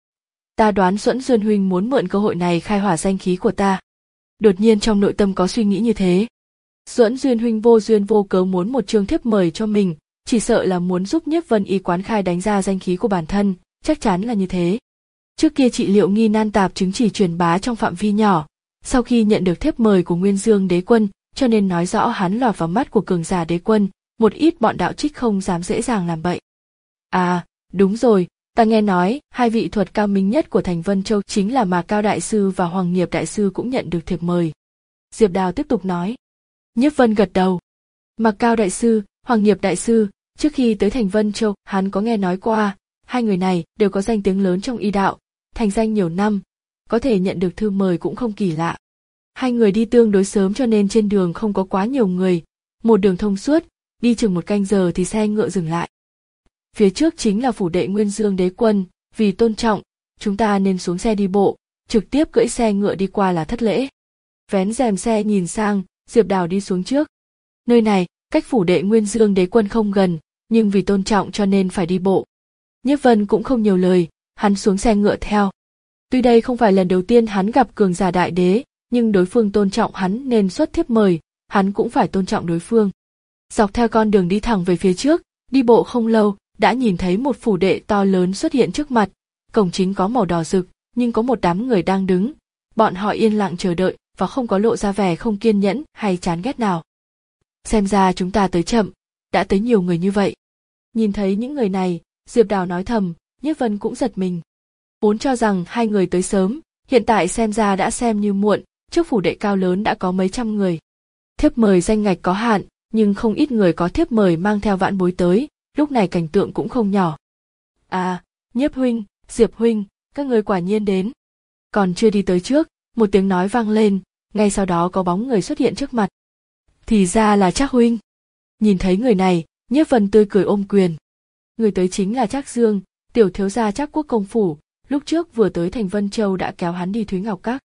[SPEAKER 1] Ta đoán Duẫn Duyên huynh muốn mượn cơ hội này khai hỏa danh khí của ta. Đột nhiên trong nội tâm có suy nghĩ như thế. Duẫn Duyên huynh vô duyên vô cớ muốn một chương thiếp mời cho mình, chỉ sợ là muốn giúp Nhiếp Vân y quán khai đánh ra danh khí của bản thân, chắc chắn là như thế. Trước kia trị liệu nghi nan tạp chứng chỉ truyền bá trong phạm vi nhỏ, sau khi nhận được thiếp mời của Nguyên Dương Đế Quân, cho nên nói rõ hắn lọt vào mắt của cường giả Đế Quân, một ít bọn đạo trích không dám dễ dàng làm bậy. À, đúng rồi, ta nghe nói hai vị thuật cao minh nhất của Thành Vân Châu chính là Mạc Cao Đại Sư và Hoàng Nghiệp Đại Sư cũng nhận được thiệp mời. Diệp Đào tiếp tục nói. Nhiếp Vân gật đầu. Mạc Cao Đại Sư, Hoàng Nghiệp Đại Sư, trước khi tới Thành Vân Châu, hắn có nghe nói qua, hai người này đều có danh tiếng lớn trong y đạo, thành danh nhiều năm, có thể nhận được thư mời cũng không kỳ lạ. Hai người đi tương đối sớm cho nên trên đường không có quá nhiều người, một đường thông suốt, đi chừng một canh giờ thì xe ngựa dừng lại. Phía trước chính là phủ đệ Nguyên Dương Đế Quân, vì tôn trọng, chúng ta nên xuống xe đi bộ, trực tiếp cưỡi xe ngựa đi qua là thất lễ. Vén rèm xe nhìn sang, Diệp Đào đi xuống trước. Nơi này, cách phủ đệ Nguyên Dương Đế Quân không gần, nhưng vì tôn trọng cho nên phải đi bộ. Nhiếp Vân cũng không nhiều lời, hắn xuống xe ngựa theo. Tuy đây không phải lần đầu tiên hắn gặp cường giả đại đế, nhưng đối phương tôn trọng hắn nên xuất thiếp mời, hắn cũng phải tôn trọng đối phương. Dọc theo con đường đi thẳng về phía trước, đi bộ không lâu, đã nhìn thấy một phủ đệ to lớn xuất hiện trước mặt, cổng chính có màu đỏ rực, nhưng có một đám người đang đứng, bọn họ yên lặng chờ đợi và không có lộ ra vẻ không kiên nhẫn hay chán ghét nào. Xem ra chúng ta tới chậm, đã tới nhiều người như vậy. Nhìn thấy những người này, Diệp Đào nói thầm, Nhiếp Vân cũng giật mình. Vốn cho rằng hai người tới sớm, hiện tại xem ra đã xem như muộn, trước phủ đệ cao lớn đã có mấy trăm người. Thiếp mời danh ngạch có hạn, nhưng không ít người có thiếp mời mang theo vãn bối tới, lúc này cảnh tượng cũng không nhỏ. À, Nhiếp huynh, Diệp huynh, các người quả nhiên đến. Còn chưa đi tới trước, một tiếng nói vang lên, ngay sau đó có bóng người xuất hiện trước mặt. Thì ra là Trác huynh. Nhìn thấy người này, Nhiếp Vân tươi cười ôm quyền. Người tới chính là Trác Dương, tiểu thiếu gia Trác Quốc công phủ, lúc trước vừa tới Thành Vân Châu đã kéo hắn đi Thúy Ngọc Các.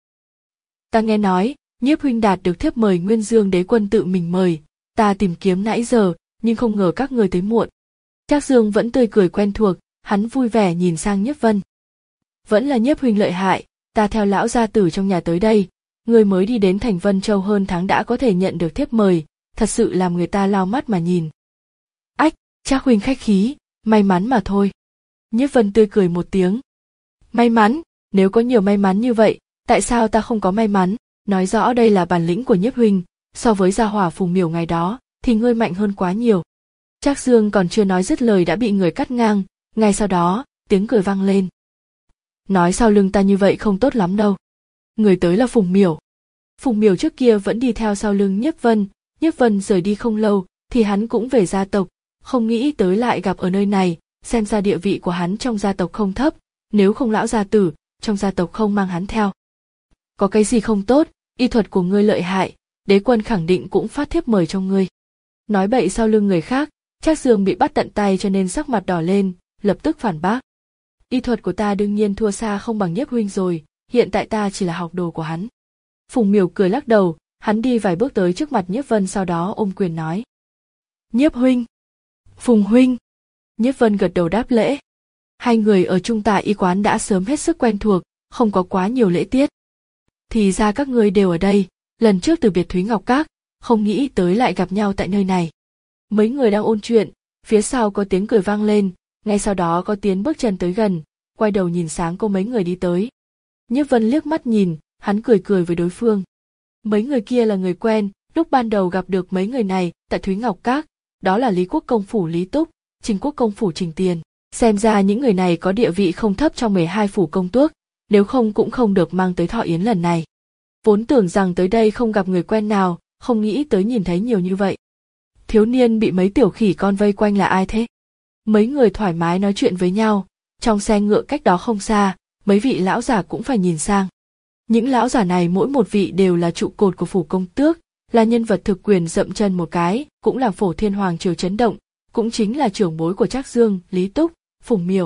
[SPEAKER 1] Ta nghe nói, Nhiếp huynh đạt được thiếp mời Nguyên Dương Đế Quân tự mình mời, ta tìm kiếm nãy giờ, nhưng không ngờ các người tới muộn. Trác Dương vẫn tươi cười quen thuộc, hắn vui vẻ nhìn sang Nhiếp Vân. vẫn là Nhiếp huynh lợi hại, ta theo lão gia tử trong nhà tới đây, người mới đi đến thành Vân Châu hơn tháng đã có thể nhận được thiếp mời, thật sự làm người ta lau mắt mà nhìn. Ách, Trác huynh khách khí, may mắn mà thôi. Nhiếp Vân tươi cười một tiếng. May mắn, nếu có nhiều may mắn như vậy, tại sao ta không có may mắn? Nói rõ đây là bản lĩnh của Nhiếp huynh, so với gia hỏa Phùng Miểu ngày đó, thì ngươi mạnh hơn quá nhiều. Trác Dương còn chưa nói dứt lời đã bị người cắt ngang, ngay sau đó, tiếng cười vang lên. Nói sau lưng ta như vậy không tốt lắm đâu. Người tới là Phùng Miểu. Phùng Miểu trước kia vẫn đi theo sau lưng Nhiếp Vân, Nhiếp Vân rời đi không lâu, thì hắn cũng về gia tộc, không nghĩ tới lại gặp ở nơi này, xem ra địa vị của hắn trong gia tộc không thấp, nếu không lão gia tử, trong gia tộc không mang hắn theo. Có cái gì không tốt, y thuật của ngươi lợi hại, đế quân khẳng định cũng phát thiếp mời cho ngươi. Nói bậy sau lưng người khác, Trác Dương bị bắt tận tay cho nên sắc mặt đỏ lên, lập tức phản bác. Y thuật của ta đương nhiên thua xa không bằng Nhiếp huynh rồi, hiện tại ta chỉ là học đồ của hắn. Phùng Miểu cười lắc đầu, hắn đi vài bước tới trước mặt Nhiếp Vân sau đó ôm quyền nói. Nhiếp huynh. Phùng huynh. Nhiếp Vân gật đầu đáp lễ. Hai người ở Trung Tà y quán đã sớm hết sức quen thuộc, không có quá nhiều lễ tiết. Thì ra các ngươi đều ở đây, lần trước từ biệt Thúy Ngọc Các, không nghĩ tới lại gặp nhau tại nơi này. Mấy người đang ôn chuyện, phía sau có tiếng cười vang lên, ngay sau đó có tiếng bước chân tới gần, quay đầu nhìn sáng cô mấy người đi tới. Nhiếp Vân liếc mắt nhìn, hắn cười cười với đối phương. Mấy người kia là người quen, lúc ban đầu gặp được mấy người này tại Thúy Ngọc Các, đó là Lý Quốc công phủ Lý Túc, Trình Quốc công phủ Trình Tiền. Xem ra những người này có địa vị không thấp trong mười hai phủ công tước, nếu không cũng không được mang tới thọ yến lần này. Vốn tưởng rằng tới đây không gặp người quen nào, không nghĩ tới nhìn thấy nhiều như vậy. Thiếu niên bị mấy tiểu khỉ con vây quanh là ai thế? Mấy người thoải mái nói chuyện với nhau, trong xe ngựa cách đó không xa, mấy vị lão giả cũng phải nhìn sang. Những lão giả này mỗi một vị đều là trụ cột của phủ công tước, là nhân vật thực quyền dậm chân một cái, cũng làm Phổ Thiên Hoàng triều chấn động, cũng chính là trưởng bối của Trác Dương, Lý Túc, Phùng Miểu.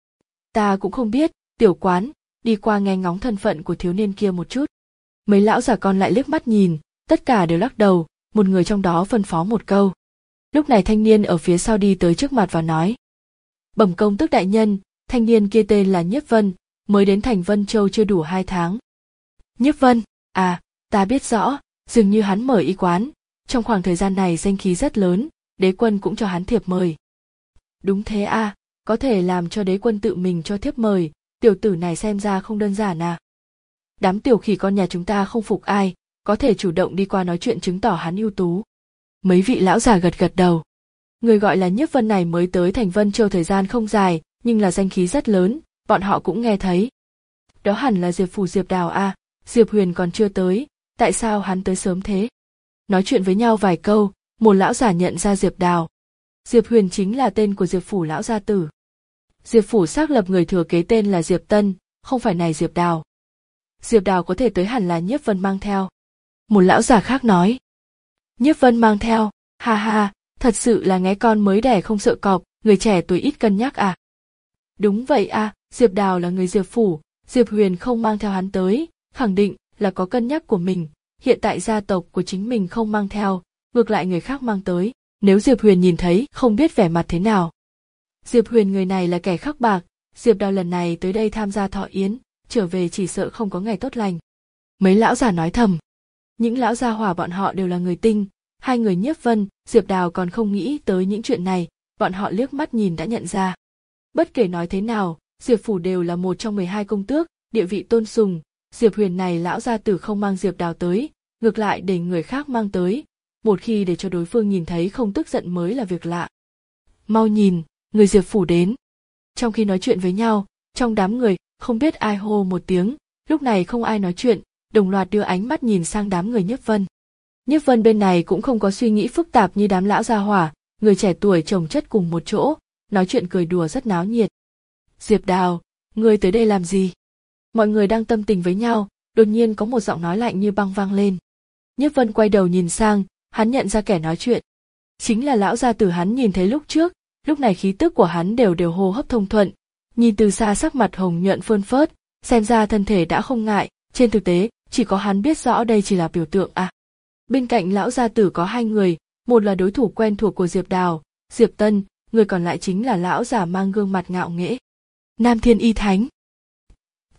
[SPEAKER 1] Ta cũng không biết, tiểu quán, đi qua nghe ngóng thân phận của thiếu niên kia một chút. Mấy lão giả còn lại liếc mắt nhìn, tất cả đều lắc đầu, một người trong đó phân phó một câu. Lúc này thanh niên ở phía sau đi tới trước mặt và nói. Bẩm công tước đại nhân, thanh niên kia tên là Nhiếp Vân, mới đến thành Vân Châu chưa đủ hai tháng. Nhiếp Vân, à, ta biết rõ, dường như hắn mở y quán, trong khoảng thời gian này danh khí rất lớn, đế quân cũng cho hắn thiệp mời. Đúng thế à, có thể làm cho đế quân tự mình cho thiếp mời, tiểu tử này xem ra không đơn giản à. Đám tiểu khỉ con nhà chúng ta không phục ai, có thể chủ động đi qua nói chuyện chứng tỏ hắn ưu tú. Mấy vị lão già gật gật đầu. Người gọi là Nhiếp Vân này mới tới thành Vân Châu thời gian không dài, nhưng là danh khí rất lớn, bọn họ cũng nghe thấy. Đó hẳn là Diệp Phủ Diệp Đào à, Diệp Huyền còn chưa tới, tại sao hắn tới sớm thế? Nói chuyện với nhau vài câu, một lão giả nhận ra Diệp Đào. Diệp Huyền chính là tên của Diệp Phủ lão gia tử. Diệp Phủ xác lập người thừa kế tên là Diệp Tân, không phải này Diệp Đào. Diệp Đào có thể tới hẳn là Nhiếp Vân mang theo. Một lão già khác nói. Nhiếp Vân mang theo, ha ha, thật sự là nghe con mới đẻ không sợ cọp, người trẻ tuổi ít cân nhắc à. Đúng vậy à, Diệp Đào là người Diệp Phủ, Diệp Huyền không mang theo hắn tới, khẳng định là có cân nhắc của mình, hiện tại gia tộc của chính mình không mang theo, ngược lại người khác mang tới, nếu Diệp Huyền nhìn thấy không biết vẻ mặt thế nào. Diệp Huyền người này là kẻ khắc bạc, Diệp Đào lần này tới đây tham gia thọ yến, trở về chỉ sợ không có ngày tốt lành. Mấy lão già nói thầm. Những lão gia hỏa bọn họ đều là người tinh, hai người Nhiếp Vân, Diệp Đào còn không nghĩ tới những chuyện này, bọn họ liếc mắt nhìn đã nhận ra. Bất kể nói thế nào, Diệp Phủ đều là một trong mười hai công tước, địa vị tôn sùng, Diệp Huyền này lão gia tử không mang Diệp Đào tới, ngược lại để người khác mang tới, một khi để cho đối phương nhìn thấy không tức giận mới là việc lạ. Mau nhìn, người Diệp Phủ đến. Trong khi nói chuyện với nhau, trong đám người, không biết ai hô một tiếng, lúc này không ai nói chuyện, đồng loạt đưa ánh mắt nhìn sang đám người Nhiếp Vân. Nhiếp Vân bên này cũng không có suy nghĩ phức tạp như đám lão gia hỏa, người trẻ tuổi chồng chất cùng một chỗ, nói chuyện cười đùa rất náo nhiệt. Diệp Đào, ngươi tới đây làm gì? Mọi người đang tâm tình với nhau, đột nhiên có một giọng nói lạnh như băng vang lên. Nhiếp Vân quay đầu nhìn sang, hắn nhận ra kẻ nói chuyện. Chính là lão gia tử hắn nhìn thấy lúc trước, lúc này khí tức của hắn đều đều hô hấp thông thuận, nhìn từ xa sắc mặt hồng nhuận phơn phớt, xem ra thân thể đã không ngại, trên thực tế, chỉ có hắn biết rõ đây chỉ là biểu tượng à. Bên cạnh lão gia tử có hai người, một là đối thủ quen thuộc của Diệp Đào, Diệp Tân, người còn lại chính là lão già mang gương mặt ngạo nghễ. Nam Thiên Y Thánh.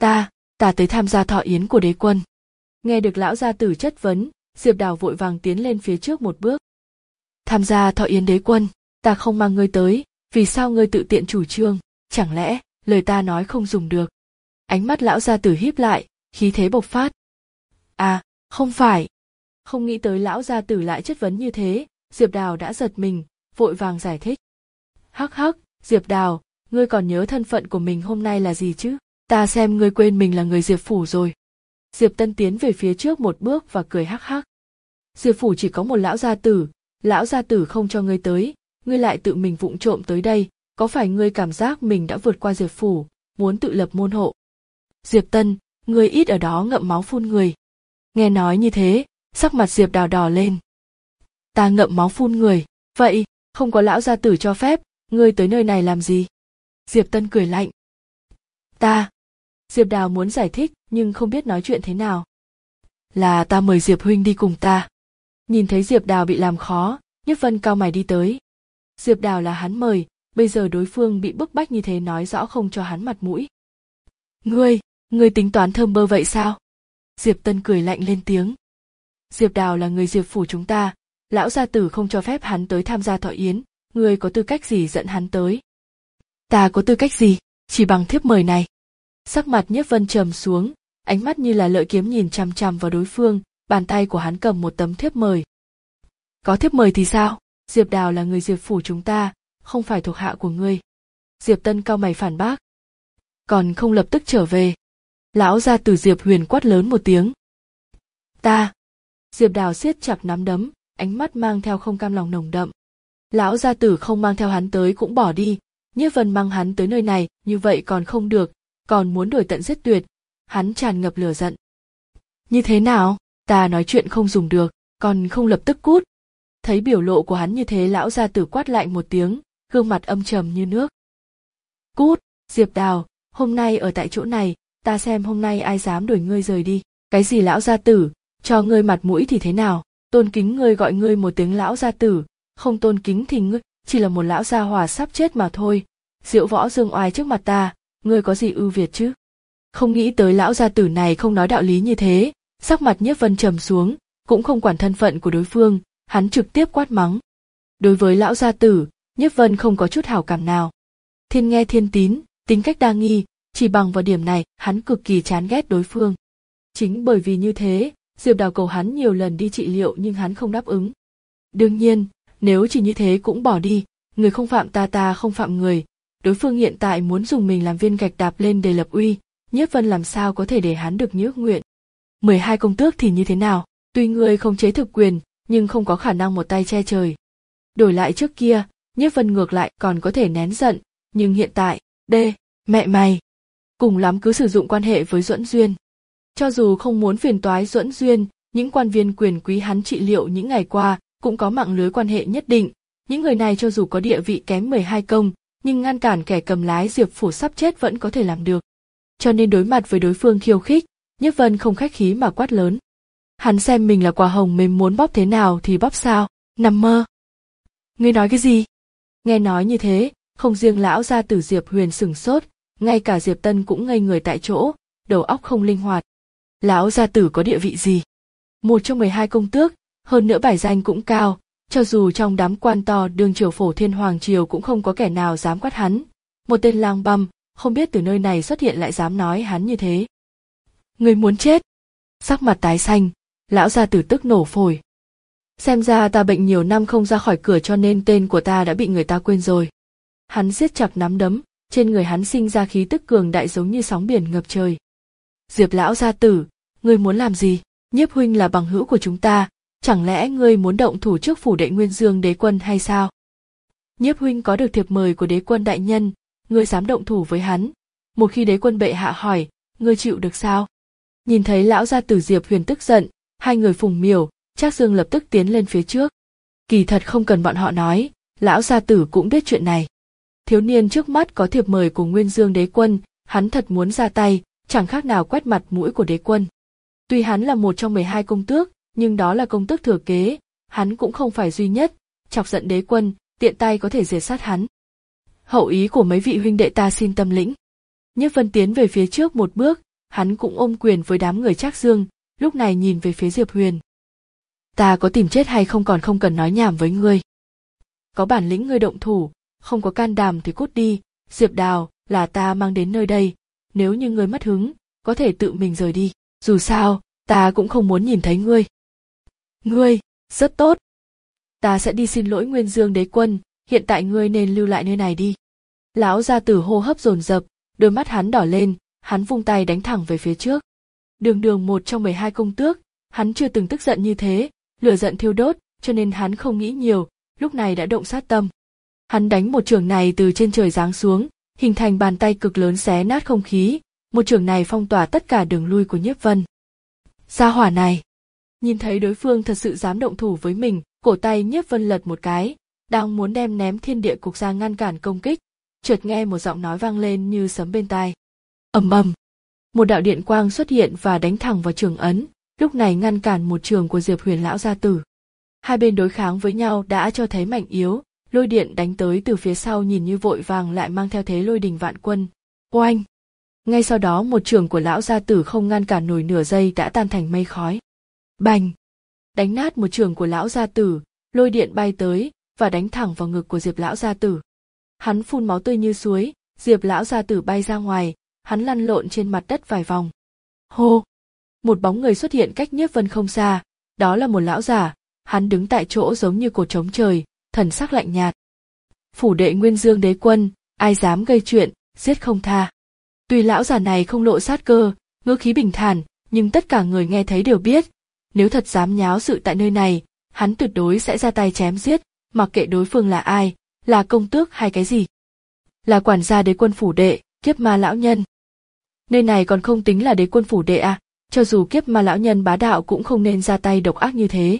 [SPEAKER 1] Ta, ta tới tham gia thọ yến của đế quân. Nghe được lão gia tử chất vấn, Diệp Đào vội vàng tiến lên phía trước một bước. Tham gia thọ yến đế quân, ta không mang ngươi tới, vì sao ngươi tự tiện chủ trương, chẳng lẽ lời ta nói không dùng được? Ánh mắt lão gia tử híp lại, khí thế bộc phát. À, không phải. Không nghĩ tới lão gia tử lại chất vấn như thế, Diệp Đào đã giật mình, vội vàng giải thích. Hắc hắc, Diệp Đào, ngươi còn nhớ thân phận của mình hôm nay là gì chứ? Ta xem ngươi quên mình là người Diệp phủ rồi. Diệp Tân tiến về phía trước một bước và cười hắc hắc. Diệp phủ chỉ có một lão gia tử, lão gia tử không cho ngươi tới, ngươi lại tự mình vụng trộm tới đây, có phải ngươi cảm giác mình đã vượt qua Diệp phủ, muốn tự lập môn hộ? Diệp Tân, ngươi ít ở đó ngậm máu phun người. Nghe nói như thế, sắc mặt Diệp Đào đỏ lên. Ta ngậm máu phun người, vậy, không có lão gia tử cho phép, ngươi tới nơi này làm gì? Diệp Tân cười lạnh. Ta. Diệp Đào muốn giải thích nhưng không biết nói chuyện thế nào. Là ta mời Diệp huynh đi cùng ta. Nhìn thấy Diệp Đào bị làm khó, Nhất Vân cau mày đi tới. Diệp Đào là hắn mời, bây giờ đối phương bị bức bách như thế nói rõ không cho hắn mặt mũi. Ngươi, ngươi tính toán thơm bơ vậy sao? Diệp Tân cười lạnh lên tiếng. Diệp Đào là người Diệp phủ chúng ta, lão gia tử không cho phép hắn tới tham gia thọ yến, ngươi có tư cách gì dẫn hắn tới? Ta có tư cách gì, chỉ bằng thiếp mời này. Sắc mặt Nhiếp Vân trầm xuống, ánh mắt như là lợi kiếm nhìn chằm chằm vào đối phương, bàn tay của hắn cầm một tấm thiếp mời. Có thiếp mời thì sao? Diệp Đào là người Diệp phủ chúng ta, không phải thuộc hạ của ngươi. Diệp Tân cau mày phản bác. Còn không lập tức trở về. Lão gia tử Diệp Huyền quát lớn một tiếng. Ta. Diệp Đào siết chặt nắm đấm, ánh mắt mang theo không cam lòng nồng đậm. Lão gia tử không mang theo hắn tới cũng bỏ đi, Nhiếp Vân mang hắn tới nơi này, như vậy còn không được, còn muốn đuổi tận giết tuyệt, hắn tràn ngập lửa giận. Như thế nào, ta nói chuyện không dùng được, còn không lập tức cút. Thấy biểu lộ của hắn như thế, lão gia tử quát lạnh một tiếng, gương mặt âm trầm như nước. Cút, Diệp Đào, hôm nay ở tại chỗ này, ta xem hôm nay ai dám đuổi ngươi rời đi. Cái gì lão gia tử, cho ngươi mặt mũi thì thế nào, tôn kính ngươi gọi ngươi một tiếng lão gia tử, không tôn kính thì ngươi chỉ là một lão gia hỏa sắp chết mà thôi. Diệu võ dương oai trước mặt ta, ngươi có gì ưu việt chứ? Không nghĩ tới lão gia tử này không nói đạo lý như thế, sắc mặt Nhiếp Vân trầm xuống, cũng không quản thân phận của đối phương, hắn trực tiếp quát mắng. Đối với lão gia tử, Nhiếp Vân không có chút hảo cảm nào. Thiên nghe thiên tín, tính cách đa nghi, chỉ bằng vào điểm này, hắn cực kỳ chán ghét đối phương. Chính bởi vì như thế, Diệp Đào cầu hắn nhiều lần đi trị liệu nhưng hắn không đáp ứng. Đương nhiên, nếu chỉ như thế cũng bỏ đi, người không phạm ta ta không phạm người. Đối phương hiện tại muốn dùng mình làm viên gạch đạp lên để lập uy, Nhiếp Vân làm sao có thể để hắn được như ước nguyện. mười hai công tước thì như thế nào, tuy ngươi không chế thực quyền, nhưng không có khả năng một tay che trời. Đổi lại trước kia, Nhiếp Vân ngược lại còn có thể nén giận, nhưng hiện tại, đê, mẹ mày. Cùng lắm cứ sử dụng quan hệ với Duẫn Duyên. Cho dù không muốn phiền toái Duẫn Duyên, những quan viên quyền quý hắn trị liệu những ngày qua cũng có mạng lưới quan hệ nhất định. Những người này cho dù có địa vị kém mười hai công, nhưng ngăn cản kẻ cầm lái Diệp phủ sắp chết vẫn có thể làm được. Cho nên đối mặt với đối phương khiêu khích, Nhiếp Vân không khách khí mà quát lớn. Hắn xem mình là quả hồng mềm, muốn bóp thế nào thì bóp sao, nằm mơ. Ngươi nói cái gì? Nghe nói như thế, không riêng lão gia tử Diệp Huyền sửng sốt, ngay cả Diệp Tân cũng ngây người tại chỗ, đầu óc không linh hoạt. Lão gia tử có địa vị gì? Một trong mười hai công tước, hơn nữa bài danh cũng cao, cho dù trong đám quan to đương triều Phổ Thiên Hoàng triều cũng không có kẻ nào dám quát hắn. Một tên lang băm, không biết từ nơi này xuất hiện lại dám nói hắn như thế. Người muốn chết. Sắc mặt tái xanh, lão gia tử tức nổ phổi. Xem ra ta bệnh nhiều năm không ra khỏi cửa cho nên tên của ta đã bị người ta quên rồi. Hắn siết chặt nắm đấm, trên người hắn sinh ra khí tức cường đại giống như sóng biển ngập trời. Diệp lão gia tử, ngươi muốn làm gì? Nhiếp huynh là bằng hữu của chúng ta, chẳng lẽ ngươi muốn động thủ trước phủ đệ Nguyên Dương đế quân hay sao? Nhiếp huynh có được thiệp mời của đế quân đại nhân, ngươi dám động thủ với hắn? Một khi đế quân bệ hạ hỏi, ngươi chịu được sao? Nhìn thấy lão gia tử Diệp Huyền tức giận, hai người Phùng Miểu, Trác Dương lập tức tiến lên phía trước. Kỳ thật không cần bọn họ nói, lão gia tử cũng biết chuyện này. Thiếu niên trước mắt có thiệp mời của Nguyên Dương đế quân, hắn thật muốn ra tay, chẳng khác nào quét mặt mũi của đế quân. Tuy hắn là một trong mười hai công tước, nhưng đó là công tước thừa kế, hắn cũng không phải duy nhất, chọc giận đế quân, tiện tay có thể diệt sát hắn. Hậu ý của mấy vị huynh đệ ta xin tâm lĩnh. Nhiếp Vân tiến về phía trước một bước, hắn cũng ôm quyền với đám người Trác Dương, lúc này nhìn về phía Diệp Huyền. Ta có tìm chết hay không còn không cần nói nhảm với ngươi. Có bản lĩnh ngươi động thủ, không có can đảm thì cút đi, Diệp Đào, là ta mang đến nơi đây, nếu như ngươi mất hứng, có thể tự mình rời đi, dù sao, ta cũng không muốn nhìn thấy ngươi. Ngươi, rất tốt. Ta sẽ đi xin lỗi Nguyên Dương Đế Quân, hiện tại ngươi nên lưu lại nơi này đi. Lão gia tử hô hấp dồn dập, đôi mắt hắn đỏ lên, hắn vung tay đánh thẳng về phía trước. Đường Đường một trong mười hai công tước, hắn chưa từng tức giận như thế, lửa giận thiêu đốt, cho nên hắn không nghĩ nhiều, lúc này đã động sát tâm. Hắn đánh một chưởng này từ trên trời giáng xuống, hình thành bàn tay cực lớn xé nát không khí, một chưởng này phong tỏa tất cả đường lui của Nhiếp Vân. Gia hỏa này, nhìn thấy đối phương thật sự dám động thủ với mình, cổ tay Nhiếp Vân lật một cái, đang muốn đem ném thiên địa cục ra ngăn cản công kích, chợt nghe một giọng nói vang lên như sấm bên tai. Ầm ầm, một đạo điện quang xuất hiện và đánh thẳng vào trường ấn, lúc này ngăn cản một trường của Diệp Huyền lão gia tử. Hai bên đối kháng với nhau đã cho thấy mạnh yếu, lôi điện đánh tới từ phía sau nhìn như vội vàng lại mang theo thế lôi đình vạn quân. Oanh! Ngay sau đó một trường của lão gia tử không ngăn cản nổi nửa giây đã tan thành mây khói. Bành! Đánh nát một trường của lão gia tử, lôi điện bay tới và đánh thẳng vào ngực của Diệp lão gia tử. Hắn phun máu tươi như suối, Diệp lão gia tử bay ra ngoài, hắn lăn lộn trên mặt đất vài vòng. Hô! Một bóng người xuất hiện cách Nhiếp Vân không xa, đó là một lão giả, hắn đứng tại chỗ giống như cột trống trời, thần sắc lạnh nhạt. Phủ đệ Nguyên Dương Đế Quân, ai dám gây chuyện, giết không tha. Tuy lão giả này không lộ sát cơ, ngữ khí bình thản, nhưng tất cả người nghe thấy đều biết, nếu thật dám nháo sự tại nơi này, hắn tuyệt đối sẽ ra tay chém giết, mặc kệ đối phương là ai, là công tước hay cái gì. Là quản gia Đế Quân phủ đệ, Kiếp Ma lão nhân. Nơi này còn không tính là Đế Quân phủ đệ à, cho dù Kiếp Ma lão nhân bá đạo cũng không nên ra tay độc ác như thế.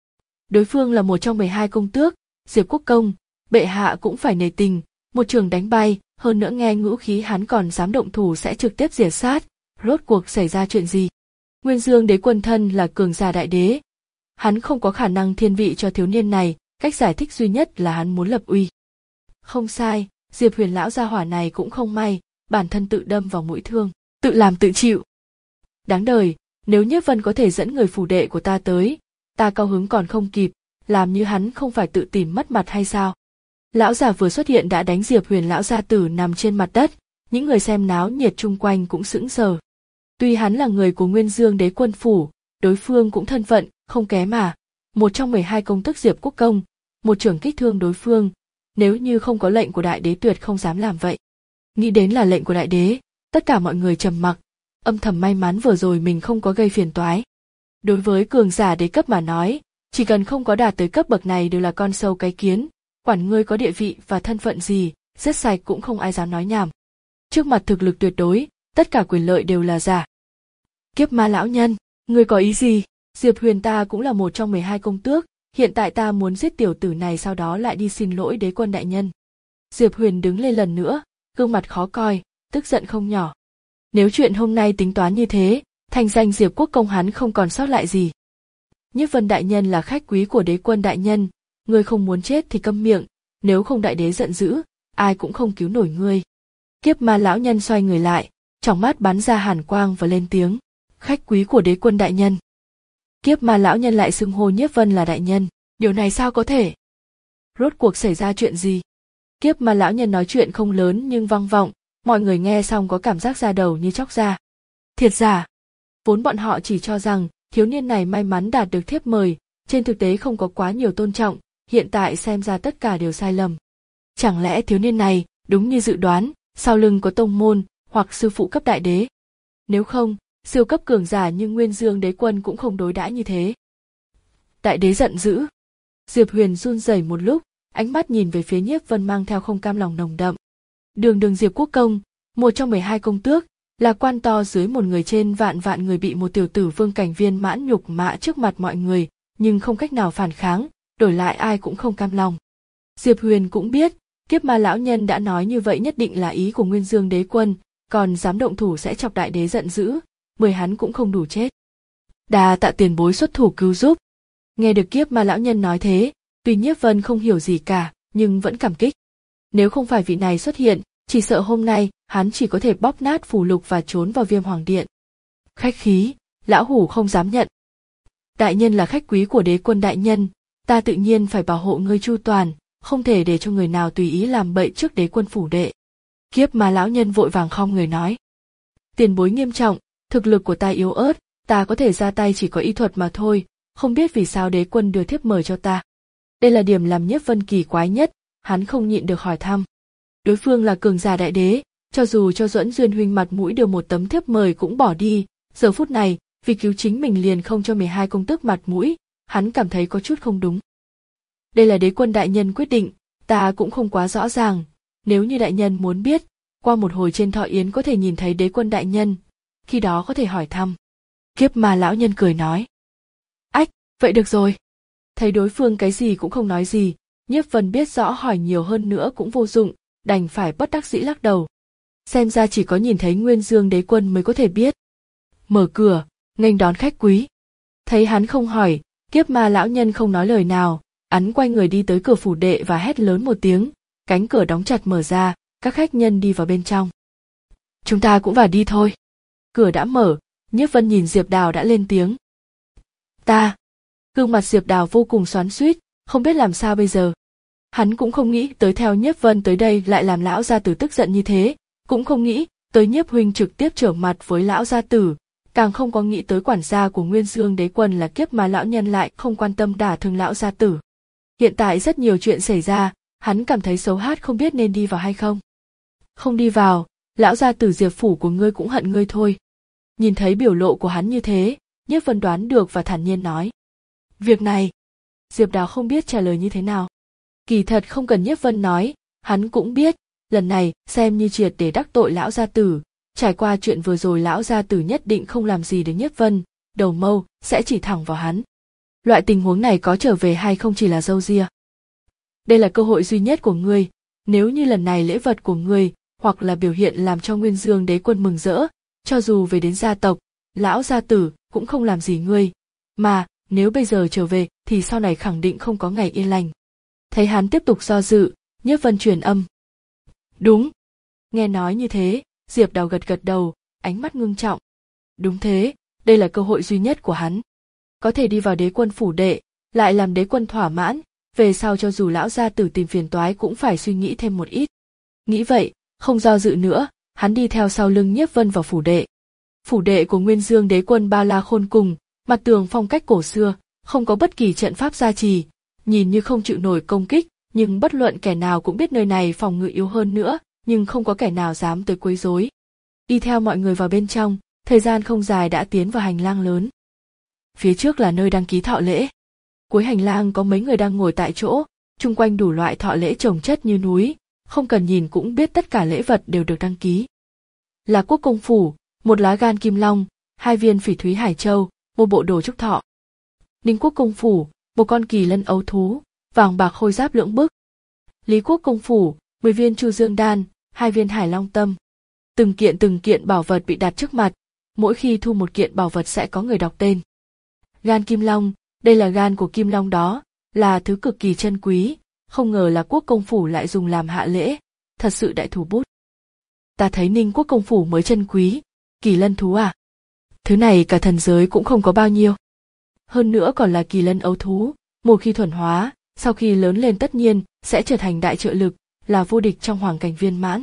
[SPEAKER 1] Đối phương là một trong mười hai công tước, Diệp Quốc Công, bệ hạ cũng phải nể tình, một trường đánh bay, hơn nữa nghe ngữ khí hắn còn dám động thủ sẽ trực tiếp diệt sát, rốt cuộc xảy ra chuyện gì? Nguyên Dương Đế Quân thân là cường giả đại đế, hắn không có khả năng thiên vị cho thiếu niên này, cách giải thích duy nhất là hắn muốn lập uy. Không sai, Diệp Huyền lão gia hỏa này cũng không may, bản thân tự đâm vào mũi thương, tự làm tự chịu. Đáng đời, nếu Nhiếp Vân có thể dẫn người phủ đệ của ta tới, ta cao hứng còn không kịp, làm như hắn không phải tự tìm mất mặt hay sao? Lão già vừa xuất hiện đã đánh Diệp Huyền lão gia tử nằm trên mặt đất, những người xem náo nhiệt chung quanh cũng sững sờ. Tuy hắn là người của Nguyên Dương Đế Quân phủ, đối phương cũng thân phận không kém mà, một trong mười hai công tước Diệp Quốc Công, một trưởng kích thương đối phương, nếu như không có lệnh của đại đế tuyệt không dám làm vậy. Nghĩ đến là lệnh của đại đế, tất cả mọi người trầm mặc, âm thầm may mắn vừa rồi mình không có gây phiền toái. Đối với cường giả đế cấp mà nói, chỉ cần không có đạt tới cấp bậc này đều là con sâu cái kiến, quản ngươi có địa vị và thân phận gì, giết sạch cũng không ai dám nói nhảm. Trước mặt thực lực tuyệt đối, tất cả quyền lợi đều là giả. Kiếp Ma lão nhân, ngươi có ý gì? Diệp Huyền ta cũng là một trong mười hai công tước, hiện tại ta muốn giết tiểu tử này sau đó lại đi xin lỗi Đế Quân đại nhân. Diệp Huyền đứng lên lần nữa, gương mặt khó coi, tức giận không nhỏ. Nếu chuyện hôm nay tính toán như thế, thành danh Diệp Quốc Công hắn không còn sót lại gì. Nhiếp Vân đại nhân là khách quý của Đế Quân đại nhân, ngươi không muốn chết thì câm miệng, nếu không đại đế giận dữ, ai cũng không cứu nổi ngươi. Kiếp Ma lão nhân xoay người lại, tròng mắt bắn ra hàn quang và lên tiếng, khách quý của Đế Quân đại nhân. Kiếp Ma lão nhân lại xưng hô Nhiếp Vân là đại nhân, điều này sao có thể? Rốt cuộc xảy ra chuyện gì? Kiếp Ma lão nhân nói chuyện không lớn nhưng vang vọng, mọi người nghe xong có cảm giác da đầu như chóc ra. Thiệt giả, vốn bọn họ chỉ cho rằng thiếu niên này may mắn đạt được thiếp mời, trên thực tế không có quá nhiều tôn trọng, hiện tại xem ra tất cả đều sai lầm. Chẳng lẽ thiếu niên này, đúng như dự đoán, sau lưng có tông môn, hoặc sư phụ cấp đại đế? Nếu không, siêu cấp cường giả như Nguyên Dương Đế Quân cũng không đối đãi như thế. Đại đế giận dữ. Diệp Huyền run rẩy một lúc, ánh mắt nhìn về phía Nhiếp Vân mang theo không cam lòng nồng đậm. Đường đường Diệp Quốc Công, một trong mười hai công tước, là quan to dưới một người trên vạn vạn người bị một tiểu tử vương cảnh viên mãn nhục mạ trước mặt mọi người, nhưng không cách nào phản kháng, đổi lại ai cũng không cam lòng. Diệp Huyền cũng biết, Kiếp Ma lão nhân đã nói như vậy nhất định là ý của Nguyên Dương Đế Quân, còn dám động thủ sẽ chọc đại đế giận dữ, mười hắn cũng không đủ chết. Đà tạ tiền bối xuất thủ cứu giúp. Nghe được Kiếp Ma lão nhân nói thế, tuy Nhiếp Vân không hiểu gì cả, nhưng vẫn cảm kích. Nếu không phải vị này xuất hiện, chỉ sợ hôm nay hắn chỉ có thể bóp nát phù lục và trốn vào Viêm Hoàng Điện. Khách khí, lão hủ không dám nhận. Đại nhân là khách quý của đế quân đại nhân, ta tự nhiên phải bảo hộ ngươi chu toàn, không thể để cho người nào tùy ý làm bậy trước đế quân phủ đệ. Kiếp mà lão nhân vội vàng khom người nói. Tiền bối nghiêm trọng, thực lực của ta yếu ớt, ta có thể ra tay chỉ có y thuật mà thôi, không biết vì sao đế quân đưa thiếp mời cho ta. Đây là điểm làm Nhiếp Vân kỳ quái nhất, hắn không nhịn được hỏi thăm. Đối phương là cường giả đại đế, cho dù cho Duẫn Duyên huynh mặt mũi đưa một tấm thiếp mời cũng bỏ đi, giờ phút này, vì cứu chính mình liền không cho mười hai công tước mặt mũi, hắn cảm thấy có chút không đúng. Đây là đế quân đại nhân quyết định, ta cũng không quá rõ ràng, nếu như đại nhân muốn biết, qua một hồi trên thọ yến có thể nhìn thấy đế quân đại nhân, khi đó có thể hỏi thăm. Kiếp mà lão nhân cười nói. Ách, vậy được rồi. Thấy đối phương cái gì cũng không nói gì, Nhiếp Vân biết rõ hỏi nhiều hơn nữa cũng vô dụng, đành phải bất đắc dĩ lắc đầu. Xem ra chỉ có nhìn thấy Nguyên Dương đế quân mới có thể biết. Mở cửa, nghênh đón khách quý. Thấy hắn không hỏi, Kiếp ma lão nhân không nói lời nào, hắn quay người đi tới cửa phủ đệ và hét lớn một tiếng, cánh cửa đóng chặt mở ra, các khách nhân đi vào bên trong. Chúng ta cũng vào đi thôi. Cửa đã mở, Nhiếp Vân nhìn Diệp Đào đã lên tiếng. Ta. Gương mặt Diệp Đào vô cùng xoắn xuýt, không biết làm sao bây giờ. Hắn cũng không nghĩ tới theo Nhiếp Vân tới đây lại làm lão gia tử tức giận như thế, cũng không nghĩ tới Nhiếp huynh trực tiếp trở mặt với lão gia tử, càng không có nghĩ tới quản gia của Nguyên Dương đế quân là Kiếp mà lão nhân lại không quan tâm đả thương lão gia tử. Hiện tại rất nhiều chuyện xảy ra, hắn cảm thấy xấu hát không biết nên đi vào hay không. Không đi vào, lão gia tử Diệp phủ của ngươi cũng hận ngươi thôi. Nhìn thấy biểu lộ của hắn như thế, Nhiếp Vân đoán được và thản nhiên nói. Việc này, Diệp Đào không biết trả lời như thế nào. Kỳ thật không cần Nhiếp Vân nói, hắn cũng biết, lần này xem như triệt để đắc tội lão gia tử, trải qua chuyện vừa rồi lão gia tử nhất định không làm gì được Nhiếp Vân, đầu mâu sẽ chỉ thẳng vào hắn. Loại tình huống này có trở về hay không chỉ là râu ria. Đây là cơ hội duy nhất của ngươi, nếu như lần này lễ vật của ngươi hoặc là biểu hiện làm cho Nguyên Dương đế quân mừng rỡ, cho dù về đến gia tộc, lão gia tử cũng không làm gì ngươi, mà nếu bây giờ trở về thì sau này khẳng định không có ngày yên lành. Thấy hắn tiếp tục do dự, Nhiếp Vân truyền âm. Đúng. Nghe nói như thế, Diệp Đào gật gật đầu, ánh mắt ngưng trọng. Đúng thế, đây là cơ hội duy nhất của hắn. Có thể đi vào đế quân phủ đệ, lại làm đế quân thỏa mãn, về sau cho dù lão gia tử tìm phiền toái cũng phải suy nghĩ thêm một ít. Nghĩ vậy, không do dự nữa, hắn đi theo sau lưng Nhiếp Vân vào phủ đệ. Phủ đệ của Nguyên Dương đế quân bao la khôn cùng, mặt tường phong cách cổ xưa, không có bất kỳ trận pháp gia trì, nhìn như không chịu nổi công kích, nhưng bất luận kẻ nào cũng biết nơi này phòng ngự yếu hơn nữa, nhưng không có kẻ nào dám tới quấy rối. Đi theo mọi người vào bên trong, thời gian không dài đã tiến vào hành lang lớn. Phía trước là nơi đăng ký thọ lễ. Cuối hành lang có mấy người đang ngồi tại chỗ, chung quanh đủ loại thọ lễ chồng chất như núi, không cần nhìn cũng biết tất cả lễ vật đều được đăng ký. Là Quốc công phủ, một lá gan kim long, hai viên phỉ thúy hải châu, một bộ đồ trúc thọ. Ninh Quốc công phủ, một con kỳ lân ấu thú, vàng bạc khôi giáp lưỡng bức. Lý Quốc công phủ, mười viên chu dương đan, hai viên hải long tâm. Từng kiện từng kiện bảo vật bị đặt trước mặt, mỗi khi thu một kiện bảo vật sẽ có người đọc tên. Gan kim long, đây là gan của kim long đó, là thứ cực kỳ chân quý, không ngờ là Quốc công phủ lại dùng làm hạ lễ, thật sự đại thủ bút. Ta thấy Ninh Quốc công phủ mới chân quý, kỳ lân thú à? Thứ này cả thần giới cũng không có bao nhiêu. Hơn nữa còn là kỳ lân ấu thú, một khi thuần hóa, sau khi lớn lên tất nhiên sẽ trở thành đại trợ lực, là vô địch trong hoàng cảnh viên mãn.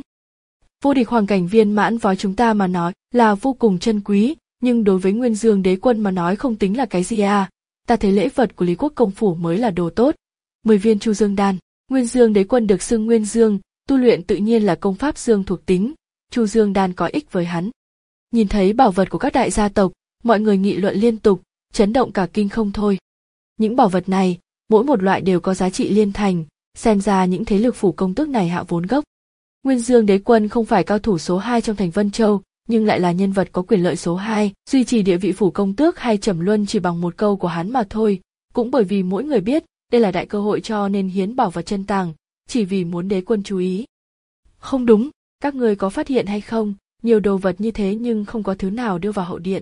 [SPEAKER 1] Vô địch hoàng cảnh viên mãn với chúng ta mà nói là vô cùng chân quý, nhưng đối với Nguyên Dương đế quân mà nói không tính là cái gì à. Ta thấy lễ vật của Lý Quốc công phủ mới là đồ tốt. Mười viên chu dương đan, Nguyên Dương đế quân được xưng Nguyên Dương, tu luyện tự nhiên là công pháp dương thuộc tính, chu dương đan có ích với hắn. Nhìn thấy bảo vật của các đại gia tộc, mọi người nghị luận liên tục, chấn động cả kinh không thôi. Những bảo vật này, mỗi một loại đều có giá trị liên thành, xem ra những thế lực phủ công tước này hạ vốn gốc. Nguyên Dương đế quân không phải cao thủ số hai trong thành Vân Châu, nhưng lại là nhân vật có quyền lợi số hai, duy trì địa vị phủ công tước hay trầm luân chỉ bằng một câu của hắn mà thôi, cũng bởi vì mỗi người biết đây là đại cơ hội cho nên hiến bảo vật chân tàng, chỉ vì muốn đế quân chú ý. Không đúng, các người có phát hiện hay không, nhiều đồ vật như thế nhưng không có thứ nào đưa vào hậu điện.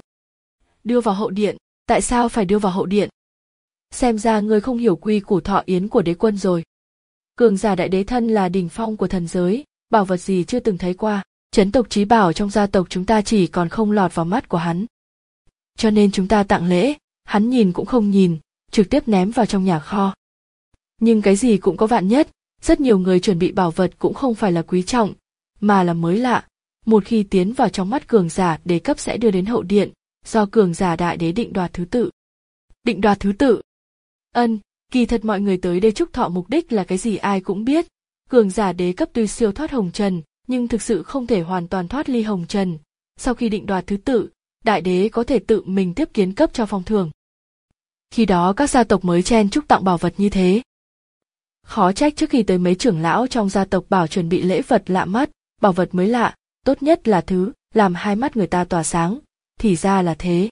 [SPEAKER 1] Đưa vào hậu điện, tại sao phải đưa vào hậu điện? Xem ra ngươi không hiểu quy củ thọ yến của đế quân rồi. Cường giả đại đế thân là đỉnh phong của thần giới, bảo vật gì chưa từng thấy qua, trấn tộc trí bảo trong gia tộc chúng ta chỉ còn không lọt vào mắt của hắn. cho nên chúng ta tặng lễ, hắn nhìn cũng không nhìn, trực tiếp ném vào trong nhà kho. Nhưng cái gì cũng có vạn nhất, rất nhiều người chuẩn bị bảo vật cũng không phải là quý trọng, mà là mới lạ. Một khi tiến vào trong mắt cường giả đế cấp sẽ đưa đến hậu điện, do cường giả đại đế định đoạt thứ tự. Định đoạt thứ tự? Ân, kỳ thật mọi người tới đây chúc thọ mục đích là cái gì ai cũng biết. Cường giả đế cấp tuy siêu thoát hồng trần, nhưng thực sự không thể hoàn toàn thoát ly hồng trần. Sau khi định đoạt thứ tự, đại đế có thể tự mình tiếp kiến cấp cho phong thưởng. Khi đó các gia tộc mới chen chúc tặng bảo vật như thế. Khó trách trước khi tới mấy trưởng lão trong gia tộc bảo chuẩn bị lễ vật lạ mắt, bảo vật mới lạ, tốt nhất là thứ làm hai mắt người ta tỏa sáng, thì ra là thế.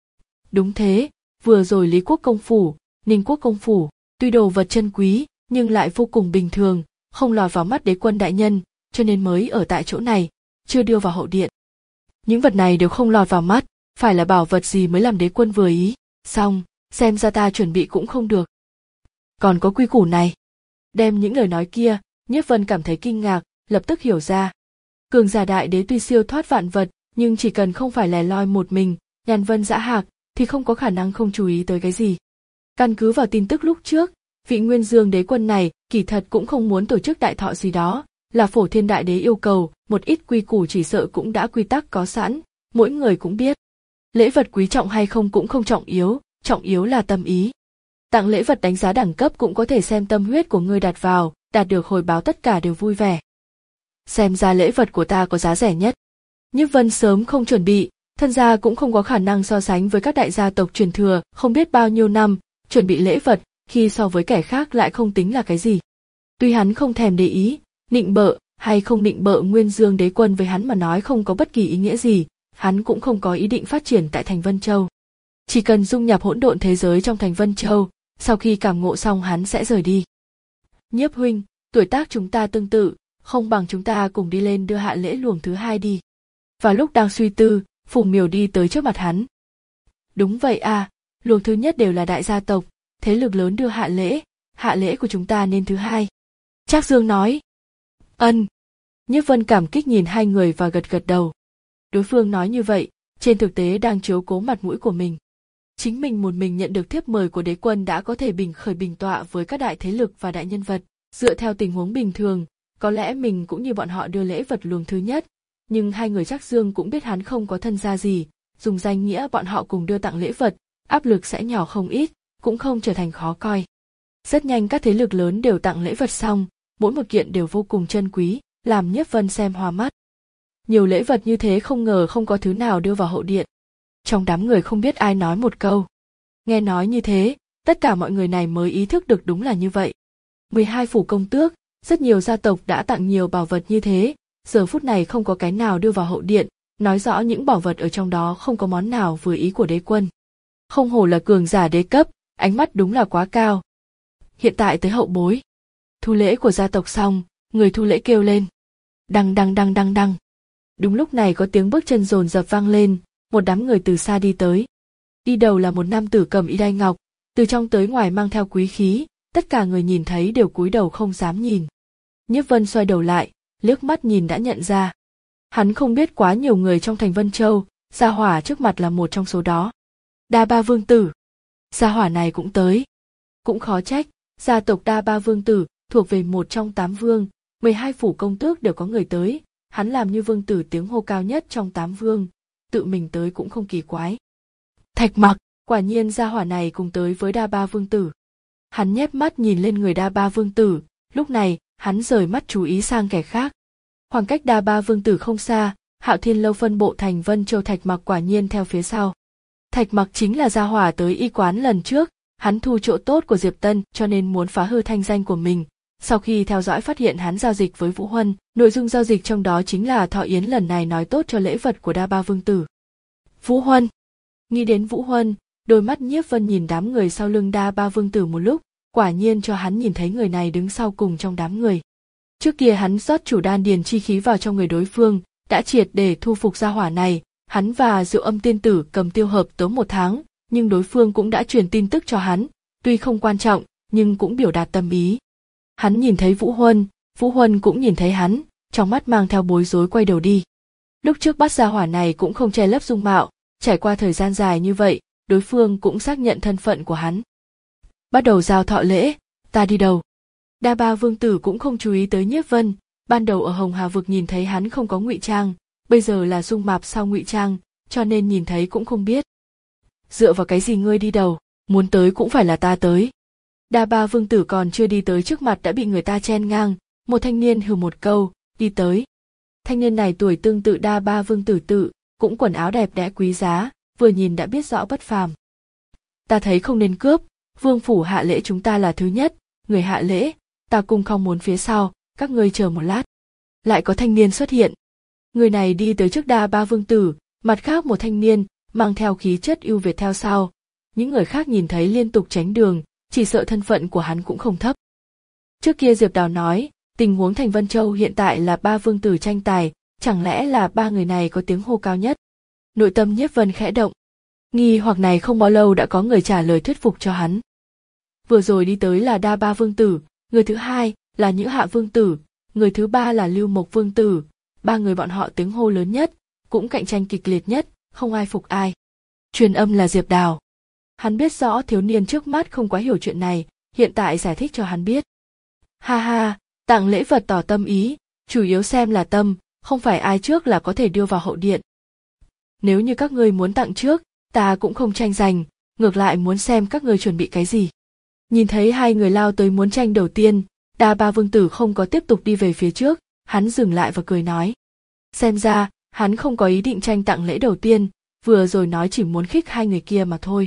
[SPEAKER 1] Đúng thế, vừa rồi Lý Quốc công phủ, Ninh Quốc công phủ, tuy đồ vật chân quý, nhưng lại vô cùng bình thường, không lọt vào mắt đế quân đại nhân, cho nên mới ở tại chỗ này, chưa đưa vào hậu điện. Những vật này đều không lọt vào mắt, phải là bảo vật gì mới làm đế quân vừa ý, xong, xem ra ta chuẩn bị cũng không được. Còn có quy củ này. Đem những lời nói kia, Nhiếp Vân cảm thấy kinh ngạc, lập tức hiểu ra. Cường giả đại đế tuy siêu thoát vạn vật, nhưng chỉ cần không phải lẻ loi một mình, nhàn vân dã hạc, thì không có khả năng không chú ý tới cái gì. Căn cứ vào tin tức lúc trước, vị Nguyên Dương đế quân này kỳ thật cũng không muốn tổ chức đại thọ gì đó, là Phổ Thiên đại đế yêu cầu, một ít quy củ chỉ sợ cũng đã quy tắc có sẵn, mỗi người cũng biết. Lễ vật quý trọng hay không cũng không trọng yếu, trọng yếu là tâm ý. Tặng lễ vật đánh giá đẳng cấp cũng có thể xem tâm huyết của ngươi đặt vào, đạt được hồi báo tất cả đều vui vẻ. Xem ra lễ vật của ta có giá rẻ nhất. Nhiếp Vân sớm không chuẩn bị, thân gia cũng không có khả năng so sánh với các đại gia tộc truyền thừa, không biết bao nhiêu năm, chuẩn bị lễ vật, khi so với kẻ khác lại không tính là cái gì. Tuy hắn không thèm để ý, nịnh bợ hay không nịnh bợ Nguyên Dương đế quân với hắn mà nói không có bất kỳ ý nghĩa gì, hắn cũng không có ý định phát triển tại thành Vân Châu. Chỉ cần dung nhập hỗn độn thế giới trong thành Vân Châu, sau khi cảm ngộ xong hắn sẽ rời đi. Nhiếp huynh, tuổi tác chúng ta tương tự, không bằng chúng ta cùng đi lên đưa hạ lễ luồng thứ hai đi. Vào lúc đang suy tư, Phùng Miểu đi tới trước mặt hắn. Đúng vậy à, luồng thứ nhất đều là đại gia tộc, thế lực lớn đưa hạ lễ, hạ lễ của chúng ta nên thứ hai. Trác Dương nói. Ân. Nhiếp Vân cảm kích nhìn hai người và gật gật đầu. Đối phương nói như vậy, trên thực tế đang chiếu cố mặt mũi của mình. Chính mình một mình nhận được thiếp mời của đế quân đã có thể bình khởi bình tọa với các đại thế lực và đại nhân vật. Dựa theo tình huống bình thường, có lẽ mình cũng như bọn họ đưa lễ vật luồng thứ nhất, nhưng hai người Trác Dương cũng biết hắn không có thân gia gì, dùng danh nghĩa bọn họ cùng đưa tặng lễ vật, áp lực sẽ nhỏ không ít, cũng không trở thành khó coi. Rất nhanh các thế lực lớn đều tặng lễ vật xong, mỗi một kiện đều vô cùng chân quý, làm Nhiếp Vân xem hoa mắt. Nhiều lễ vật như thế không ngờ không có thứ nào đưa vào hậu điện. Trong đám người không biết ai nói một câu. Nghe nói như thế, tất cả mọi người này mới ý thức được đúng là như vậy. mười hai phủ công tước, rất nhiều gia tộc đã tặng nhiều bảo vật như thế, giờ phút này không có cái nào đưa vào hậu điện, nói rõ những bảo vật ở trong đó không có món nào vừa ý của đế quân. Không hổ là cường giả đế cấp, ánh mắt đúng là quá cao. Hiện tại tới hậu bối. Thu lễ của gia tộc xong, người thu lễ kêu lên. Đăng đăng đăng đăng đăng. Đúng lúc này có tiếng bước chân dồn dập vang lên, một đám người từ xa đi tới. Đi đầu là một nam tử cầm y đai ngọc, từ trong tới ngoài mang theo quý khí, tất cả người nhìn thấy đều cúi đầu không dám nhìn. Nhiếp Vân xoay đầu lại, liếc mắt nhìn đã nhận ra. Hắn không biết quá nhiều người trong thành Vân Châu, Gia Hỏa trước mặt là một trong số đó. Đa Ba Vương Tử. Gia Hỏa này cũng tới. Cũng khó trách, gia tộc Đa Ba Vương Tử thuộc về một trong tám vương, mười hai phủ công tước đều có người tới, hắn làm như vương tử tiếng hô cao nhất trong tám vương, tự mình tới cũng không kỳ quái. Thạch Mặc, quả nhiên gia hỏa này cùng tới với Đa Ba Vương Tử. Hắn nhép mắt nhìn lên người Đa Ba Vương Tử, lúc này, hắn rời mắt chú ý sang kẻ khác. Khoảng cách Đa Ba Vương Tử không xa, Hạo Thiên Lâu phân bộ thành Vân Châu Thạch Mặc quả nhiên theo phía sau. Thạch Mặc chính là gia hỏa tới y quán lần trước, hắn thu chỗ tốt của Diệp Tân cho nên muốn phá hư thanh danh của mình. Sau khi theo dõi phát hiện hắn giao dịch với Vũ Huân, nội dung giao dịch trong đó chính là Thọ Yến lần này nói tốt cho lễ vật của Đa Ba Vương Tử. Vũ Huân. Nghĩ đến Vũ Huân, đôi mắt Nhiếp Vân nhìn đám người sau lưng Đa Ba Vương Tử một lúc, quả nhiên cho hắn nhìn thấy người này đứng sau cùng trong đám người. Trước kia hắn rót chủ đan điền chi khí vào trong người đối phương, đã triệt để thu phục gia hỏa này, hắn và Diệu Âm tiên tử cầm tiêu hợp tốn một tháng, nhưng đối phương cũng đã truyền tin tức cho hắn, tuy không quan trọng, nhưng cũng biểu đạt tâm ý. Hắn nhìn thấy Vũ Huân, Vũ Huân cũng nhìn thấy hắn, trong mắt mang theo bối rối quay đầu đi. Lúc trước bắt gia hỏa này cũng không che lấp dung mạo, Trải qua thời gian dài như vậy, đối phương cũng xác nhận thân phận của hắn. Bắt đầu giao thọ lễ, ta đi đầu. Đa Ba vương tử cũng không chú ý tới Nhiếp Vân, ban đầu ở Hồng Hà vực nhìn thấy hắn không có ngụy trang, bây giờ là dung mạp sau ngụy trang, cho nên nhìn thấy cũng không biết. Dựa vào cái gì ngươi đi đầu, muốn tới cũng phải là ta tới. Đa Ba vương tử còn chưa đi tới trước mặt đã bị người ta chen ngang, một thanh niên hừ một câu, đi tới. Thanh niên này tuổi tương tự Đa Ba vương tử tự, cũng quần áo đẹp đẽ quý giá, vừa nhìn đã biết rõ bất phàm. Ta thấy không nên cướp, vương phủ hạ lễ chúng ta là thứ nhất, người hạ lễ, ta cung không muốn phía sau, các ngươi chờ một lát. Lại có thanh niên xuất hiện. Người này đi tới trước Đa Ba vương tử, mặt khác một thanh niên, mang theo khí chất ưu việt theo sau. Những người khác nhìn thấy liên tục tránh đường, chỉ sợ thân phận của hắn cũng không thấp. Trước kia Diệp Đào nói, tình huống thành Vân Châu hiện tại là ba vương tử tranh tài, chẳng lẽ là ba người này có tiếng hô cao nhất? Nội tâm Nhiếp Vân khẽ động. Nghi hoặc này không bao lâu đã có người trả lời thuyết phục cho hắn. Vừa rồi đi tới là Đa Ba vương tử, người thứ hai là Nhữ Hạ vương tử, người thứ ba là Lưu Mộc vương tử, ba người bọn họ tiếng hô lớn nhất, cũng cạnh tranh kịch liệt nhất, không ai phục ai. Truyền âm là Diệp Đào. Hắn biết rõ thiếu niên trước mắt không quá hiểu chuyện này, hiện tại giải thích cho hắn biết. Ha ha, tặng lễ vật tỏ tâm ý, chủ yếu xem là tâm, không phải ai trước là có thể đưa vào hậu điện. Nếu như các ngươi muốn tặng trước, ta cũng không tranh giành, ngược lại muốn xem các ngươi chuẩn bị cái gì. Nhìn thấy hai người lao tới muốn tranh đầu tiên, Đa Ba vương tử không có tiếp tục đi về phía trước, hắn dừng lại và cười nói. Xem ra, hắn không có ý định tranh tặng lễ đầu tiên, vừa rồi nói chỉ muốn khích hai người kia mà thôi.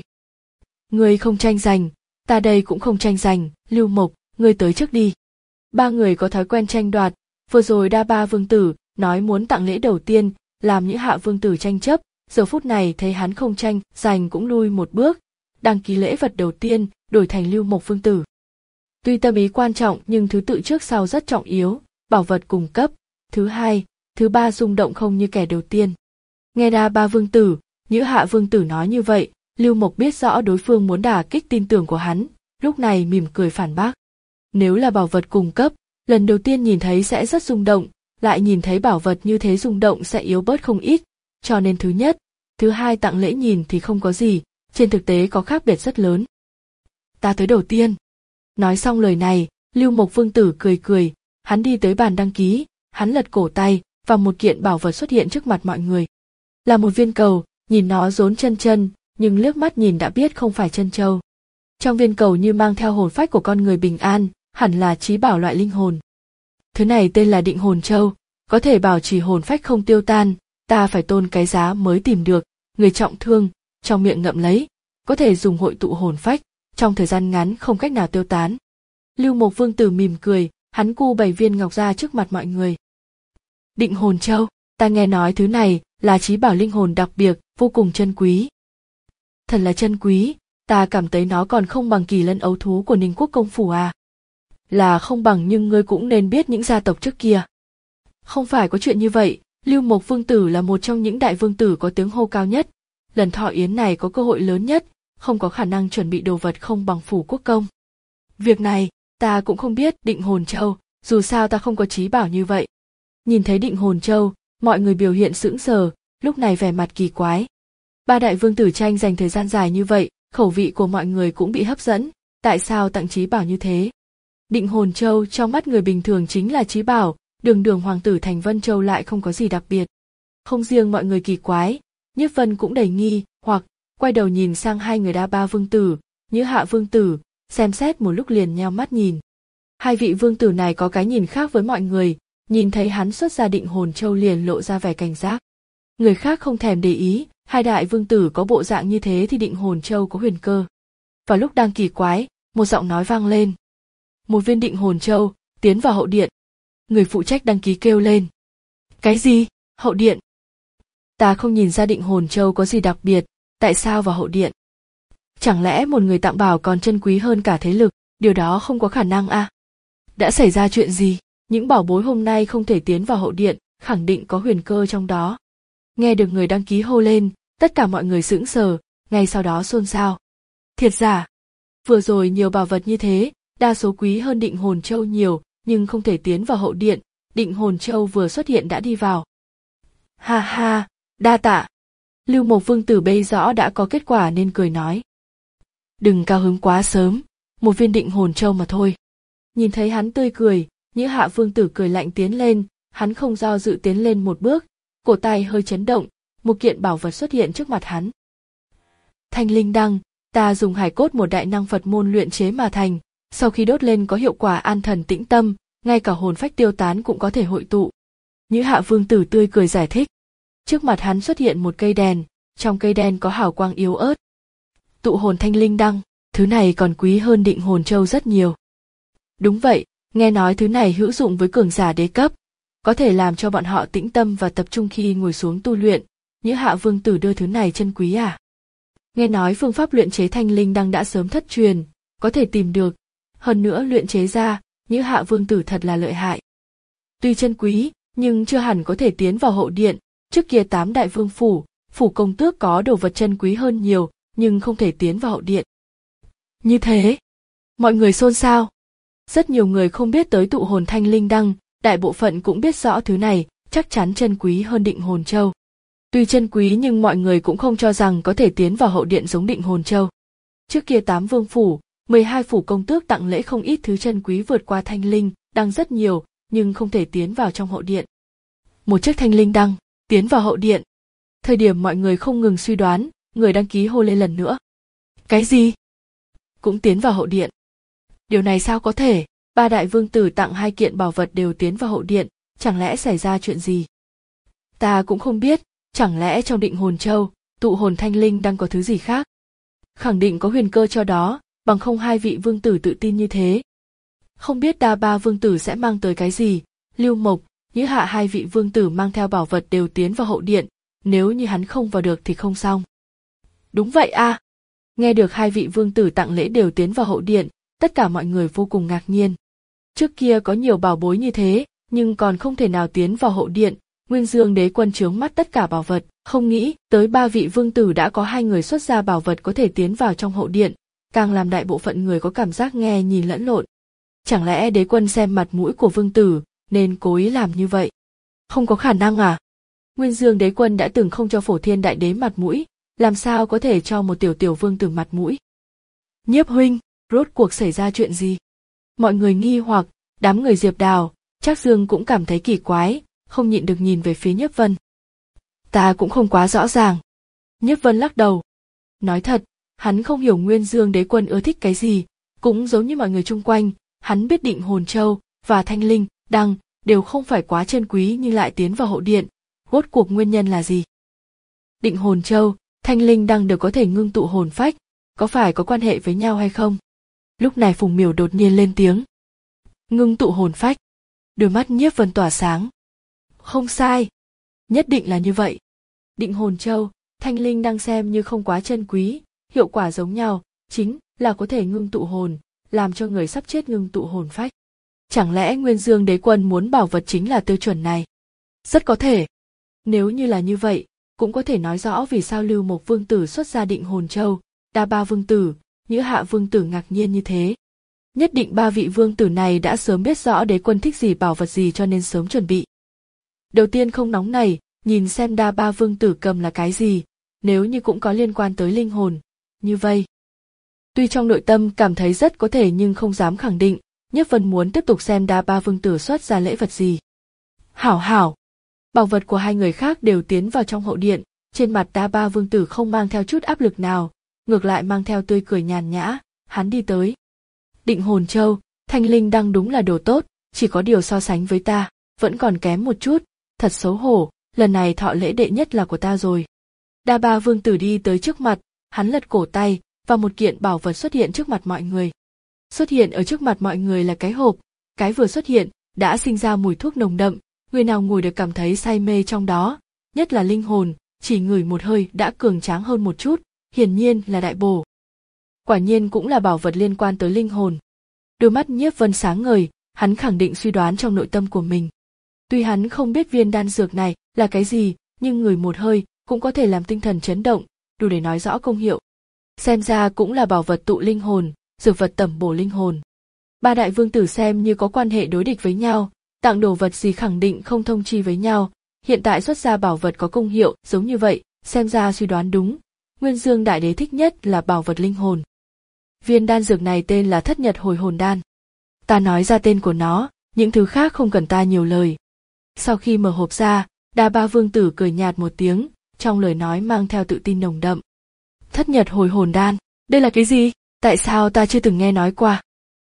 [SPEAKER 1] Ngươi không tranh giành, ta đây cũng không tranh giành, Lưu Mộc, ngươi tới trước đi. Ba người có thói quen tranh đoạt, vừa rồi Đa Ba vương tử nói muốn tặng lễ đầu tiên, làm Nhữ Hạ vương tử tranh chấp, giờ phút này thấy hắn không tranh giành cũng lui một bước, đăng ký lễ vật đầu tiên đổi thành Lưu Mộc vương tử. Tuy tâm ý quan trọng nhưng thứ tự trước sau rất trọng yếu, bảo vật cùng cấp, thứ hai, thứ ba rung động không như kẻ đầu tiên. Nghe Đa Ba vương tử, Nhữ Hạ vương tử nói như vậy, Lưu Mộc biết rõ đối phương muốn đả kích tin tưởng của hắn, lúc này mỉm cười phản bác. Nếu là bảo vật cùng cấp, lần đầu tiên nhìn thấy sẽ rất rung động, lại nhìn thấy bảo vật như thế rung động sẽ yếu bớt không ít, cho nên thứ nhất, thứ hai tặng lễ nhìn thì không có gì, trên thực tế có khác biệt rất lớn. Ta tới đầu tiên. Nói xong lời này, Lưu Mộc vương tử cười cười, hắn đi tới bàn đăng ký, hắn lật cổ tay, và một kiện bảo vật xuất hiện trước mặt mọi người. Là một viên cầu, nhìn nó rốn chân chân, nhưng liếc mắt nhìn đã biết không phải chân châu. Trong viên cầu như mang theo hồn phách của con người bình an, hẳn là chí bảo loại linh hồn. Thứ này tên là Định Hồn Châu, có thể bảo trì hồn phách không tiêu tan, ta phải tôn cái giá mới tìm được, người trọng thương, trong miệng ngậm lấy, có thể dùng hội tụ hồn phách, trong thời gian ngắn không cách nào tiêu tán. Lưu Mộc vương tử mỉm cười, hắn cu bảy viên ngọc ra trước mặt mọi người. Định Hồn Châu, ta nghe nói thứ này là chí bảo linh hồn đặc biệt, vô cùng chân quý. Thật là chân quý, ta cảm thấy nó còn không bằng kỳ lân ấu thú của Ninh Quốc công phủ à. Là không bằng nhưng ngươi cũng nên biết những gia tộc trước kia. Không phải có chuyện như vậy, Lưu Mộc vương tử là một trong những đại vương tử có tiếng hô cao nhất. Lần thọ yến này có cơ hội lớn nhất, không có khả năng chuẩn bị đồ vật không bằng phủ quốc công. Việc này, ta cũng không biết Định Hồn Châu, dù sao ta không có chí bảo như vậy. Nhìn thấy Định Hồn Châu, mọi người biểu hiện sững sờ, lúc này vẻ mặt kỳ quái. Ba đại vương tử tranh dành thời gian dài như vậy, khẩu vị của mọi người cũng bị hấp dẫn, tại sao tặng chí bảo như thế? Định Hồn Châu trong mắt người bình thường chính là chí bảo, đường đường hoàng tử thành Vân Châu lại không có gì đặc biệt. Không riêng mọi người kỳ quái, Nhiếp Vân cũng đầy nghi, hoặc quay đầu nhìn sang hai người Đa Ba vương tử, Nhữ Hạ vương tử, xem xét một lúc liền nheo mắt nhìn. Hai vị vương tử này có cái nhìn khác với mọi người, nhìn thấy hắn xuất ra Định Hồn Châu liền lộ ra vẻ cảnh giác. Người khác không thèm để ý, hai đại vương tử có bộ dạng như thế thì Định Hồn Châu có huyền cơ. Vào lúc đang kỳ quái, một giọng nói vang lên. Một viên Định Hồn Châu, tiến vào hậu điện. Người phụ trách đăng ký kêu lên. Cái gì? Hậu điện? Ta không nhìn ra Định Hồn Châu có gì đặc biệt, tại sao vào hậu điện? Chẳng lẽ một người tặng bảo còn chân quý hơn cả thế lực, điều đó không có khả năng à? Đã xảy ra chuyện gì? Những bảo bối hôm nay không thể tiến vào hậu điện, khẳng định có huyền cơ trong đó. Nghe được người đăng ký hô lên, tất cả mọi người sững sờ, ngay sau đó xôn xao. Thiệt giả? Vừa rồi nhiều bảo vật như thế, đa số quý hơn Định Hồn Châu nhiều, nhưng không thể tiến vào hậu điện, Định Hồn Châu vừa xuất hiện đã đi vào. Ha ha, đa tạ. Lưu Mộc Vương tử bây rõ đã có kết quả nên cười nói. Đừng cao hứng quá sớm, một viên định hồn châu mà thôi. Nhìn thấy hắn tươi cười, Nhữ Hạ Vương tử cười lạnh tiến lên, hắn không do dự tiến lên một bước, cổ tay hơi chấn động, một kiện bảo vật xuất hiện trước mặt hắn. Thanh linh đăng, ta dùng hải cốt một đại năng Phật môn luyện chế mà thành, sau khi đốt lên có hiệu quả an thần tĩnh tâm, ngay cả hồn phách tiêu tán cũng có thể hội tụ. Nhữ Hạ Vương tử tươi cười giải thích. Trước mặt hắn xuất hiện một cây đèn, trong cây đèn có hào quang yếu ớt. Tụ hồn thanh linh đăng, thứ này còn quý hơn định hồn châu rất nhiều. Đúng vậy, nghe nói thứ này hữu dụng với cường giả đế cấp, có thể làm cho bọn họ tĩnh tâm và tập trung khi ngồi xuống tu luyện. Nhữ Hạ Vương tử đưa thứ này chân quý à? Nghe nói phương pháp luyện chế thanh linh đăng đã sớm thất truyền, có thể tìm được, hơn nữa luyện chế ra, Nhữ Hạ Vương tử thật là lợi hại. Tuy chân quý, nhưng chưa hẳn có thể tiến vào hậu điện, trước kia tám đại vương phủ, phủ công tước có đồ vật chân quý hơn nhiều, nhưng không thể tiến vào hậu điện. Như thế, mọi người xôn xao. Rất nhiều người không biết tới tụ hồn thanh linh đăng, đại bộ phận cũng biết rõ thứ này, chắc chắn chân quý hơn định hồn châu. Tuy chân quý nhưng mọi người cũng không cho rằng có thể tiến vào hậu điện giống định hồn châu. Trước kia tám vương phủ, mười hai phủ công tước tặng lễ không ít thứ chân quý vượt qua thanh linh đăng rất nhiều, nhưng không thể tiến vào trong hậu điện. Một chiếc thanh linh đăng, tiến vào hậu điện. Thời điểm mọi người không ngừng suy đoán, người đăng ký hô lên lần nữa. Cái gì? Cũng tiến vào hậu điện. Điều này sao có thể? Ba đại vương tử tặng hai kiện bảo vật đều tiến vào hậu điện, chẳng lẽ xảy ra chuyện gì? Ta cũng không biết, chẳng lẽ trong định hồn châu, tụ hồn thanh linh đang có thứ gì khác? Khẳng định có huyền cơ cho đó, bằng không hai vị vương tử tự tin như thế. Không biết đa ba vương tử sẽ mang tới cái gì, Lưu Mộc, Nhữ Hạ hai vị vương tử mang theo bảo vật đều tiến vào hậu điện, nếu như hắn không vào được thì không xong. Đúng vậy à! Nghe được hai vị vương tử tặng lễ đều tiến vào hậu điện, tất cả mọi người vô cùng ngạc nhiên. Trước kia có nhiều bảo bối như thế, nhưng còn không thể nào tiến vào hậu điện, Nguyên Dương Đế Quân trướng mắt tất cả bảo vật, không nghĩ tới ba vị vương tử đã có hai người xuất ra bảo vật có thể tiến vào trong hậu điện, càng làm đại bộ phận người có cảm giác nghe nhìn lẫn lộn. Chẳng lẽ Đế Quân xem mặt mũi của vương tử, nên cố ý làm như vậy? Không có khả năng à? Nguyên Dương Đế Quân đã từng không cho Phổ Thiên Đại Đế mặt mũi, làm sao có thể cho một tiểu tiểu vương tử mặt mũi? Nhiếp huynh, rốt cuộc xảy ra chuyện gì? Mọi người nghi hoặc, đám người Diệp Đào, Trác Dương cũng cảm thấy kỳ quái, không nhịn được nhìn về phía Nhiếp Vân. Ta cũng không quá rõ ràng. Nhiếp Vân lắc đầu. Nói thật, hắn không hiểu Nguyên Dương Đế Quân ưa thích cái gì, cũng giống như mọi người chung quanh, hắn biết định hồn châu và thanh linh đăng đều không phải quá chân quý nhưng lại tiến vào hậu điện, rốt cuộc nguyên nhân là gì? Định hồn châu, thanh linh đăng đều có thể ngưng tụ hồn phách, có phải có quan hệ với nhau hay không? Lúc này Phùng Miểu đột nhiên lên tiếng. Ngưng tụ hồn phách. Đôi mắt Nhiếp Vân tỏa sáng. Không sai. Nhất định là như vậy. Định hồn châu, thanh linh đăng xem như không quá chân quý, hiệu quả giống nhau, chính là có thể ngưng tụ hồn, làm cho người sắp chết ngưng tụ hồn phách. Chẳng lẽ Nguyên Dương Đế Quân muốn bảo vật chính là tiêu chuẩn này? Rất có thể. Nếu như là như vậy, cũng có thể nói rõ vì sao Lưu Mộc Vương tử xuất ra định hồn châu, đa ba vương tử, Nhữ Hạ Vương tử ngạc nhiên như thế. Nhất định ba vị vương tử này đã sớm biết rõ Đế Quân thích gì bảo vật gì cho nên sớm chuẩn bị. Đầu tiên không nóng nảy, nhìn xem đa ba vương tử cầm là cái gì, nếu như cũng có liên quan tới linh hồn, như vậy. Tuy trong nội tâm cảm thấy rất có thể nhưng không dám khẳng định, Nhiếp Vân muốn tiếp tục xem đa ba vương tử xuất ra lễ vật gì. Hảo hảo, bảo vật của hai người khác đều tiến vào trong hậu điện, trên mặt đa ba vương tử không mang theo chút áp lực nào, ngược lại mang theo tươi cười nhàn nhã, hắn đi tới. Định hồn châu, thanh linh đăng đúng là đồ tốt, chỉ có điều so sánh với ta, vẫn còn kém một chút, thật xấu hổ, lần này thọ lễ đệ nhất là của ta rồi. Đa ba vương tử đi tới trước mặt, hắn lật cổ tay, và một kiện bảo vật xuất hiện trước mặt mọi người. Xuất hiện ở trước mặt mọi người là cái hộp, cái vừa xuất hiện, đã sinh ra mùi thuốc nồng đậm, người nào ngồi được cảm thấy say mê trong đó, nhất là linh hồn, chỉ ngửi một hơi đã cường tráng hơn một chút, hiển nhiên là đại bổ. Quả nhiên cũng là bảo vật liên quan tới linh hồn. Đôi mắt Nhiếp Vân sáng ngời, hắn khẳng định suy đoán trong nội tâm của mình. Tuy hắn không biết viên đan dược này là cái gì, nhưng ngửi một hơi cũng có thể làm tinh thần chấn động, đủ để nói rõ công hiệu. Xem ra cũng là bảo vật tụ linh hồn, dược vật tẩm bổ linh hồn. Ba đại vương tử xem như có quan hệ đối địch với nhau, tặng đồ vật gì khẳng định không thông chi với nhau, hiện tại xuất ra bảo vật có công hiệu giống như vậy, xem ra suy đoán đúng, Nguyên Dương Đại Đế thích nhất là bảo vật linh hồn. Viên đan dược này tên là Thất Nhật Hồi Hồn Đan. Ta nói ra tên của nó, những thứ khác không cần ta nhiều lời. Sau khi mở hộp ra, Đa Ba Vương Tử cười nhạt một tiếng, trong lời nói mang theo tự tin nồng đậm. Thất Nhật Hồi Hồn Đan, đây là cái gì? Tại sao ta chưa từng nghe nói qua?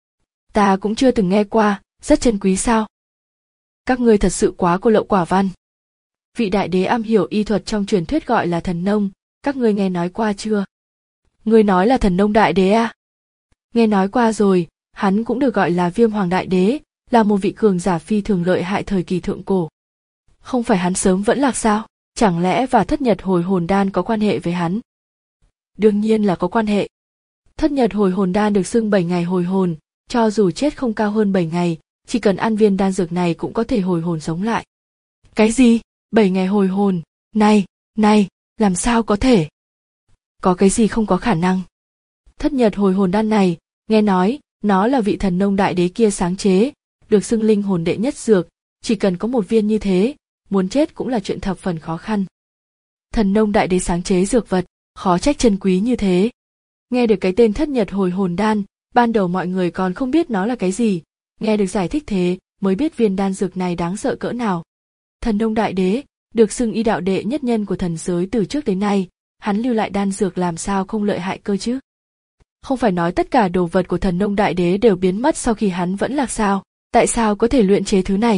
[SPEAKER 1] Ta cũng chưa từng nghe qua, rất chân quý sao? Các ngươi thật sự quá cô lậu quả văn. Vị đại đế am hiểu y thuật trong truyền thuyết gọi là thần nông, các ngươi nghe nói qua chưa? Ngươi nói là thần nông đại đế à? Nghe nói qua rồi, hắn cũng được gọi là Viêm Hoàng Đại Đế, là một vị cường giả phi thường lợi hại thời kỳ thượng cổ. Không phải hắn sớm vẫn lạc sao? Chẳng lẽ và Thất Nhật Hồi Hồn Đan có quan hệ với hắn? Đương nhiên là có quan hệ. Thất Nhật Hồi Hồn Đan được xưng bảy ngày hồi hồn, cho dù chết không cao hơn bảy ngày, chỉ cần ăn viên đan dược này cũng có thể hồi hồn sống lại. Cái gì? bảy ngày hồi hồn? Này, này, làm sao có thể? Có cái gì không có khả năng? Thất Nhật Hồi Hồn Đan này, nghe nói, nó là vị thần nông đại đế kia sáng chế, được xưng linh hồn đệ nhất dược, chỉ cần có một viên như thế, muốn chết cũng là chuyện thập phần khó khăn. Thần nông đại đế sáng chế dược vật, khó trách chân quý như thế. Nghe được cái tên Thất Nhật Hồi Hồn Đan, ban đầu mọi người còn không biết nó là cái gì, nghe được giải thích thế mới biết viên đan dược này đáng sợ cỡ nào. Thần nông đại đế, được xưng y đạo đệ nhất nhân của thần giới từ trước đến nay, hắn lưu lại đan dược làm sao không lợi hại cơ chứ? Không phải nói tất cả đồ vật của thần nông đại đế đều biến mất sau khi hắn vẫn lạc sao? Tại sao có thể luyện chế thứ này?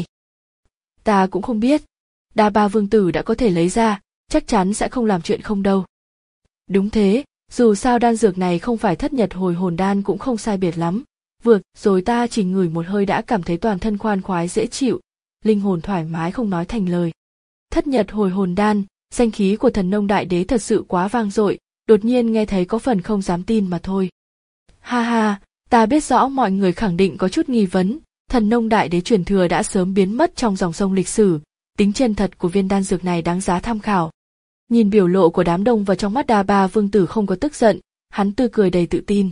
[SPEAKER 1] Ta cũng không biết. Đa Ba Vương Tử đã có thể lấy ra, chắc chắn sẽ không làm chuyện không đâu. Đúng thế, dù sao đan dược này không phải Thất Nhật Hồi Hồn Đan cũng không sai biệt lắm. Vừa rồi ta chỉ ngửi một hơi đã cảm thấy toàn thân khoan khoái dễ chịu, linh hồn thoải mái không nói thành lời. Thất Nhật Hồi Hồn Đan, danh khí của thần nông đại đế thật sự quá vang dội, đột nhiên nghe thấy có phần không dám tin mà thôi. Ha ha, ta biết rõ mọi người khẳng định có chút nghi vấn, thần nông đại đế truyền thừa đã sớm biến mất trong dòng sông lịch sử, tính chân thật của viên đan dược này đáng giá tham khảo. Nhìn biểu lộ của đám đông và trong mắt Đa Ba Vương Tử không có tức giận, hắn tươi cười đầy tự tin.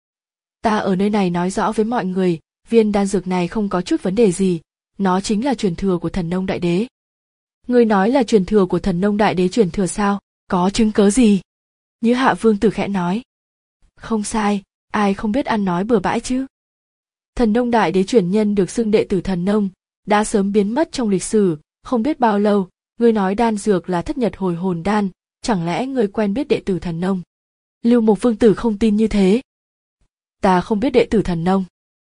[SPEAKER 1] Ta ở nơi này nói rõ với mọi người, viên đan dược này không có chút vấn đề gì, nó chính là truyền thừa của thần nông đại đế. Ngươi nói là truyền thừa của thần nông đại đế truyền thừa sao? Có chứng cớ gì? Như Hạ Vương Tử khẽ nói. Không sai, ai không biết ăn nói bừa bãi chứ? Thần nông đại đế truyền nhân được xưng đệ tử thần nông, đã sớm biến mất trong lịch sử, không biết bao lâu, ngươi nói đan dược là Thất Nhật Hồi Hồn Đan, chẳng lẽ ngươi quen biết đệ tử thần nông? Lưu Mục Vương Tử không tin như thế. Ta không biết đệ tử thần nông.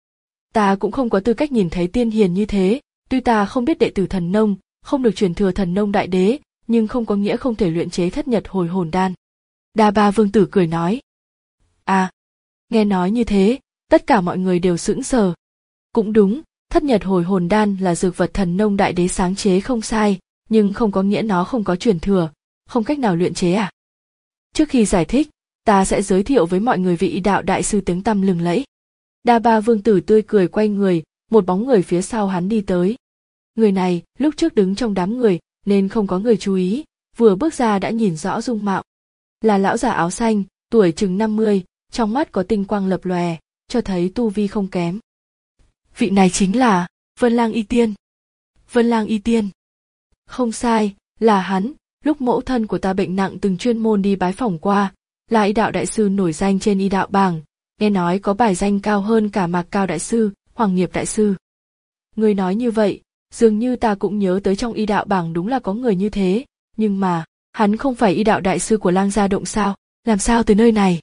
[SPEAKER 1] Ta cũng không có tư cách nhìn thấy tiên hiền như thế, tuy ta không biết đệ tử thần nông, không được truyền thừa thần nông đại đế, nhưng không có nghĩa không thể luyện chế Thất Nhật Hồi Hồn Đan. Đa Ba Vương Tử cười nói. À, nghe nói như thế, tất cả mọi người đều sững sờ. Cũng đúng, Thất Nhật Hồi Hồn Đan là dược vật thần nông đại đế sáng chế không sai, nhưng không có nghĩa nó không có truyền thừa, không cách nào luyện chế à? Trước khi giải thích, ta sẽ giới thiệu với mọi người vị y đạo đại sư tiếng tăm lừng lẫy. Đa Ba Vương Tử tươi cười quay người, một bóng người phía sau hắn đi tới. Người này lúc trước đứng trong đám người nên không có người chú ý, vừa bước ra đã nhìn rõ dung mạo. Là lão già áo xanh, tuổi chừng năm mươi, trong mắt có tinh quang lập lòe, cho thấy tu vi không kém. Vị này chính là Vân Lang Y Tiên. Vân Lang Y Tiên. Không sai, là hắn, lúc mẫu thân của ta bệnh nặng từng chuyên môn đi bái phỏng qua, là y đạo đại sư nổi danh trên y đạo bảng, nghe nói có bài danh cao hơn cả Mạc Cao đại sư, Hoàng Nghiệp đại sư. Người nói như vậy, dường như ta cũng nhớ tới trong y đạo bảng đúng là có người như thế, nhưng mà, hắn không phải y đạo đại sư của Lang Gia Động sao, làm sao tới nơi này?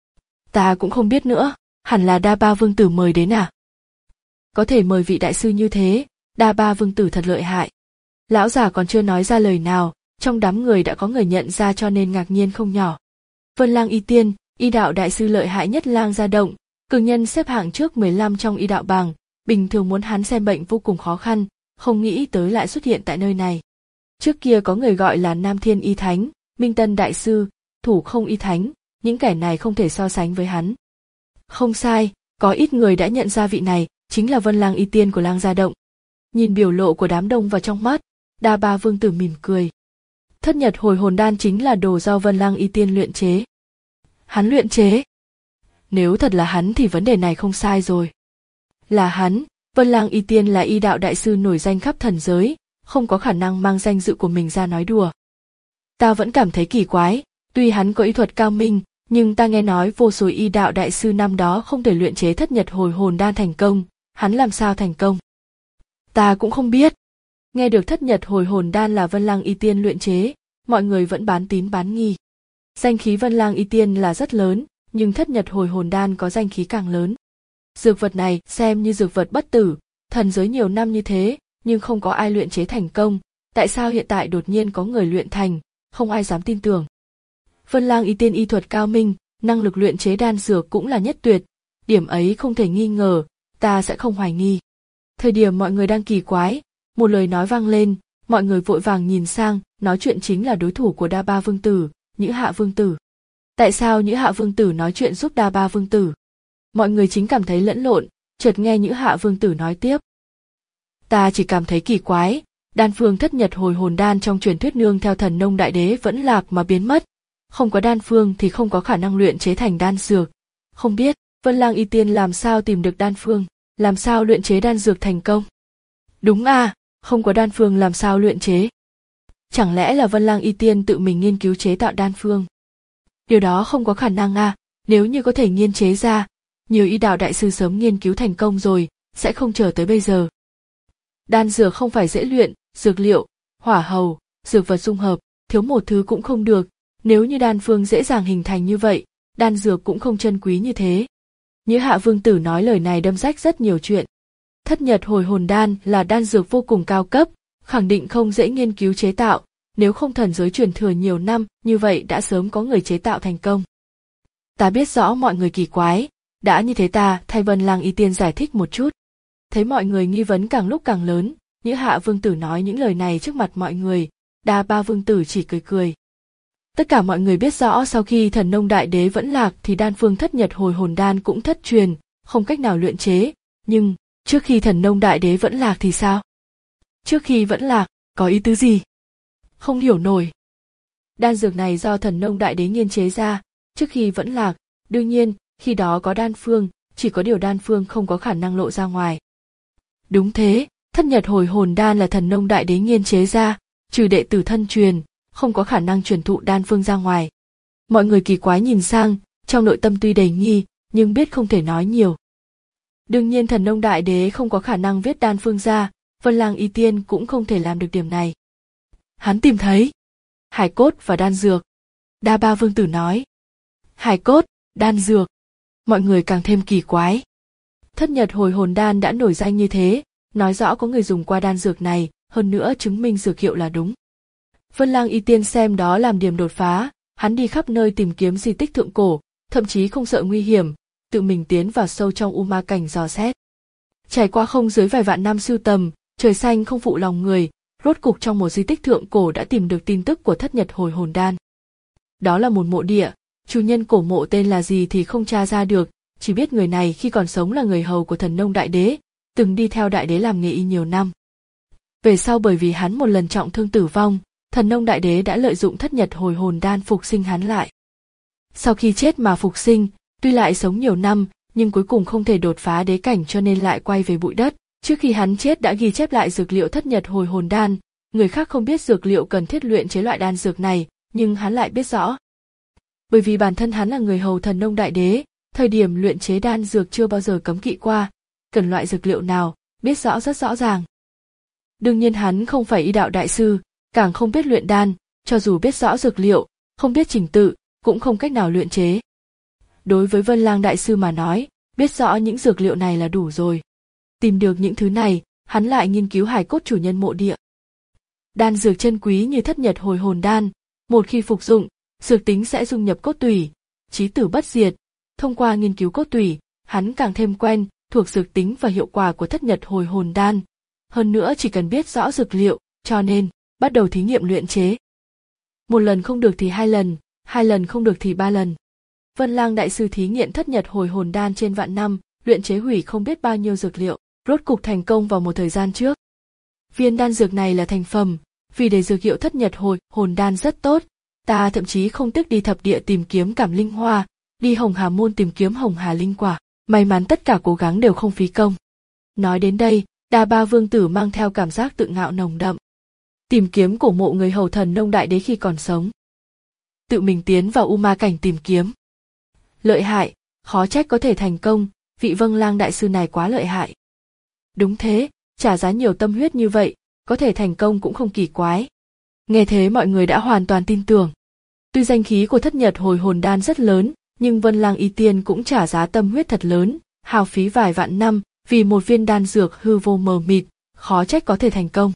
[SPEAKER 1] Ta cũng không biết nữa, hẳn là Đa Ba Vương Tử mời đến à? Có thể mời vị đại sư như thế, Đa Ba Vương Tử thật lợi hại. Lão già còn chưa nói ra lời nào, trong đám người đã có người nhận ra cho nên ngạc nhiên không nhỏ. Vân Lang Y Tiên, y đạo đại sư lợi hại nhất Lang Gia Động, cường nhân xếp hạng trước mười lăm trong y đạo bảng, bình thường muốn hắn xem bệnh vô cùng khó khăn, không nghĩ tới lại xuất hiện tại nơi này. Trước kia có người gọi là Nam Thiên Y Thánh, Minh Tân đại sư, Thủ Không Y Thánh, những kẻ này không thể so sánh với hắn. Không sai, có ít người đã nhận ra vị này chính là Vân Lang Y Tiên của Lang Gia Động. Nhìn biểu lộ của đám đông vào trong mắt, Đa Ba Vương Tử mỉm cười. Thất Nhật Hồi Hồn Đan chính là đồ do Vân Lang Y Tiên luyện chế. Hắn luyện chế? Nếu thật là hắn thì vấn đề này không sai rồi. Là hắn, Vân Lang Y Tiên là y đạo đại sư nổi danh khắp thần giới, không có khả năng mang danh dự của mình ra nói đùa. Ta vẫn cảm thấy kỳ quái, tuy hắn có y thuật cao minh, nhưng ta nghe nói vô số y đạo đại sư năm đó không thể luyện chế thất nhật hồi hồn đan thành công, hắn làm sao thành công? Ta cũng không biết. Nghe được thất nhật hồi hồn đan là Vân Lang Y Tiên luyện chế, mọi người vẫn bán tín bán nghi. Danh khí Vân Lang Y Tiên là rất lớn, nhưng thất nhật hồi hồn đan có danh khí càng lớn. Dược vật này xem như dược vật bất tử, thần giới nhiều năm như thế, nhưng không có ai luyện chế thành công, tại sao hiện tại đột nhiên có người luyện thành, không ai dám tin tưởng. Vân Lang Y Tiên y thuật cao minh, năng lực luyện chế đan dược cũng là nhất tuyệt, điểm ấy không thể nghi ngờ, ta sẽ không hoài nghi. Thời điểm mọi người đang kỳ quái, một lời nói vang lên, mọi người vội vàng nhìn sang, nói chuyện chính là đối thủ của Đa Ba Vương Tử, Nhữ Hạ Vương Tử. Tại sao Nhữ Hạ Vương Tử nói chuyện giúp Đa Ba Vương Tử? Mọi người chính cảm thấy lẫn lộn, chợt nghe Nhữ Hạ Vương Tử nói tiếp. Ta chỉ cảm thấy kỳ quái, đan phương thất nhật hồi hồn đan trong truyền thuyết nương theo thần nông đại đế vẫn lạc mà biến mất. Không có đan phương thì không có khả năng luyện chế thành đan dược. Không biết, Vân Lang Y Tiên làm sao tìm được đan phương, làm sao luyện chế đan dược thành công? Đúng à, không có đan phương làm sao luyện chế? Chẳng lẽ là Vân Lang Y Tiên tự mình nghiên cứu chế tạo đan phương? Điều đó không có khả năng à, nếu như có thể nghiên chế ra, nhiều y đạo đại sư sớm nghiên cứu thành công rồi, sẽ không chờ tới bây giờ. Đan dược không phải dễ luyện, dược liệu, hỏa hầu, dược vật dung hợp, thiếu một thứ cũng không được, nếu như đan phương dễ dàng hình thành như vậy, đan dược cũng không chân quý như thế. Nhữ Hạ Vương Tử nói lời này đâm rách rất nhiều chuyện. Thất nhật hồi hồn đan là đan dược vô cùng cao cấp, khẳng định không dễ nghiên cứu chế tạo, nếu không thần giới truyền thừa nhiều năm, như vậy đã sớm có người chế tạo thành công. Ta biết rõ mọi người kỳ quái, đã như thế ta thay Vân Lang Y Tiên giải thích một chút. Thấy mọi người nghi vấn càng lúc càng lớn, Nhữ Hạ Vương Tử nói những lời này trước mặt mọi người, Đa Ba Vương Tử chỉ cười cười. Tất cả mọi người biết rõ sau khi thần nông đại đế vẫn lạc thì đan phương thất nhật hồi hồn đan cũng thất truyền, không cách nào luyện chế, nhưng trước khi thần nông đại đế vẫn lạc thì sao? Trước khi vẫn lạc, có ý tứ gì? Không hiểu nổi. Đan dược này do thần nông đại đế nghiên chế ra, trước khi vẫn lạc, đương nhiên, khi đó có đan phương, chỉ có điều đan phương không có khả năng lộ ra ngoài. Đúng thế, thất nhật hồi hồn đan là thần nông đại đế nghiên chế ra, trừ đệ tử thân truyền, không có khả năng truyền thụ đan phương ra ngoài. Mọi người kỳ quái nhìn sang, trong nội tâm tuy đầy nghi, nhưng biết không thể nói nhiều. Đương nhiên thần nông đại đế không có khả năng viết đan phương ra, Vân Lang Y Tiên cũng không thể làm được điểm này. Hắn tìm thấy hải cốt và đan dược. Đa Ba Vương Tử nói. Hải cốt, đan dược. Mọi người càng thêm kỳ quái. Thất nhật hồi hồn đan đã nổi danh như thế, nói rõ có người dùng qua đan dược này, hơn nữa chứng minh dược hiệu là đúng. Vân Lang Y Tiên xem đó làm điểm đột phá, hắn đi khắp nơi tìm kiếm di tích thượng cổ, thậm chí không sợ nguy hiểm, tự mình tiến vào sâu trong U Ma Cảnh dò xét. Trải qua không dưới vài vạn năm sưu tầm, trời xanh không phụ lòng người, rốt cục trong một di tích thượng cổ đã tìm được tin tức của thất nhật hồi hồn đan. Đó là một mộ địa, chủ nhân cổ mộ tên là gì thì không tra ra được, chỉ biết người này khi còn sống là người hầu của thần nông đại đế, từng đi theo đại đế làm nghề y nhiều năm. Về sau bởi vì hắn một lần trọng thương tử vong, thần nông đại đế đã lợi dụng thất nhật hồi hồn đan phục sinh hắn lại. Sau khi chết mà phục sinh, tuy lại sống nhiều năm, nhưng cuối cùng không thể đột phá đế cảnh cho nên lại quay về bụi đất. Trước khi hắn chết đã ghi chép lại dược liệu thất nhật hồi hồn đan, người khác không biết dược liệu cần thiết luyện chế loại đan dược này, nhưng hắn lại biết rõ. Bởi vì bản thân hắn là người hầu thần nông đại đế, thời điểm luyện chế đan dược chưa bao giờ cấm kỵ qua, cần loại dược liệu nào, biết rõ rất rõ ràng. Đương nhiên hắn không phải y đạo đại sư, càng không biết luyện đan, cho dù biết rõ dược liệu, không biết trình tự, cũng không cách nào luyện chế. Đối với Vân Lang đại sư mà nói, biết rõ những dược liệu này là đủ rồi. Tìm được những thứ này, hắn lại nghiên cứu hài cốt chủ nhân mộ địa. Đan dược chân quý như thất nhật hồi hồn đan, một khi phục dụng, dược tính sẽ dung nhập cốt tủy, chí tử bất diệt. Thông qua nghiên cứu cốt tủy, hắn càng thêm quen thuộc dược tính và hiệu quả của thất nhật hồi hồn đan. Hơn nữa chỉ cần biết rõ dược liệu, cho nên bắt đầu thí nghiệm luyện chế. Một lần không được thì hai lần, hai lần không được thì ba lần. Vân Lang đại sư thí nghiệm thất nhật hồi hồn đan trên vạn năm, luyện chế hủy không biết bao nhiêu dược liệu, rốt cục thành công vào một thời gian trước. Viên đan dược này là thành phẩm, vì để dược hiệu thất nhật hồi hồn đan rất tốt, ta thậm chí không tiếc đi thập địa tìm kiếm cảm linh hoa, đi Hồng Hà môn tìm kiếm Hồng Hà linh quả, may mắn tất cả cố gắng đều không phí công. Nói đến đây, Đa Ba Vương Tử mang theo cảm giác tự ngạo nồng đậm. Tìm kiếm cổ mộ người hầu thần nông đại đế khi còn sống. Tự mình tiến vào U Ma cảnh tìm kiếm. Lợi hại, khó trách có thể thành công, vị Vâng Lang đại sư này quá lợi hại. Đúng thế, trả giá nhiều tâm huyết như vậy, có thể thành công cũng không kỳ quái. Nghe thế mọi người đã hoàn toàn tin tưởng. Tuy danh khí của Thất Nhật Hồi Hồn Đan rất lớn, nhưng Vân Lang Y Tiên cũng trả giá tâm huyết thật lớn, hao phí vài vạn năm, vì một viên đan dược hư vô mờ mịt, khó trách có thể thành công.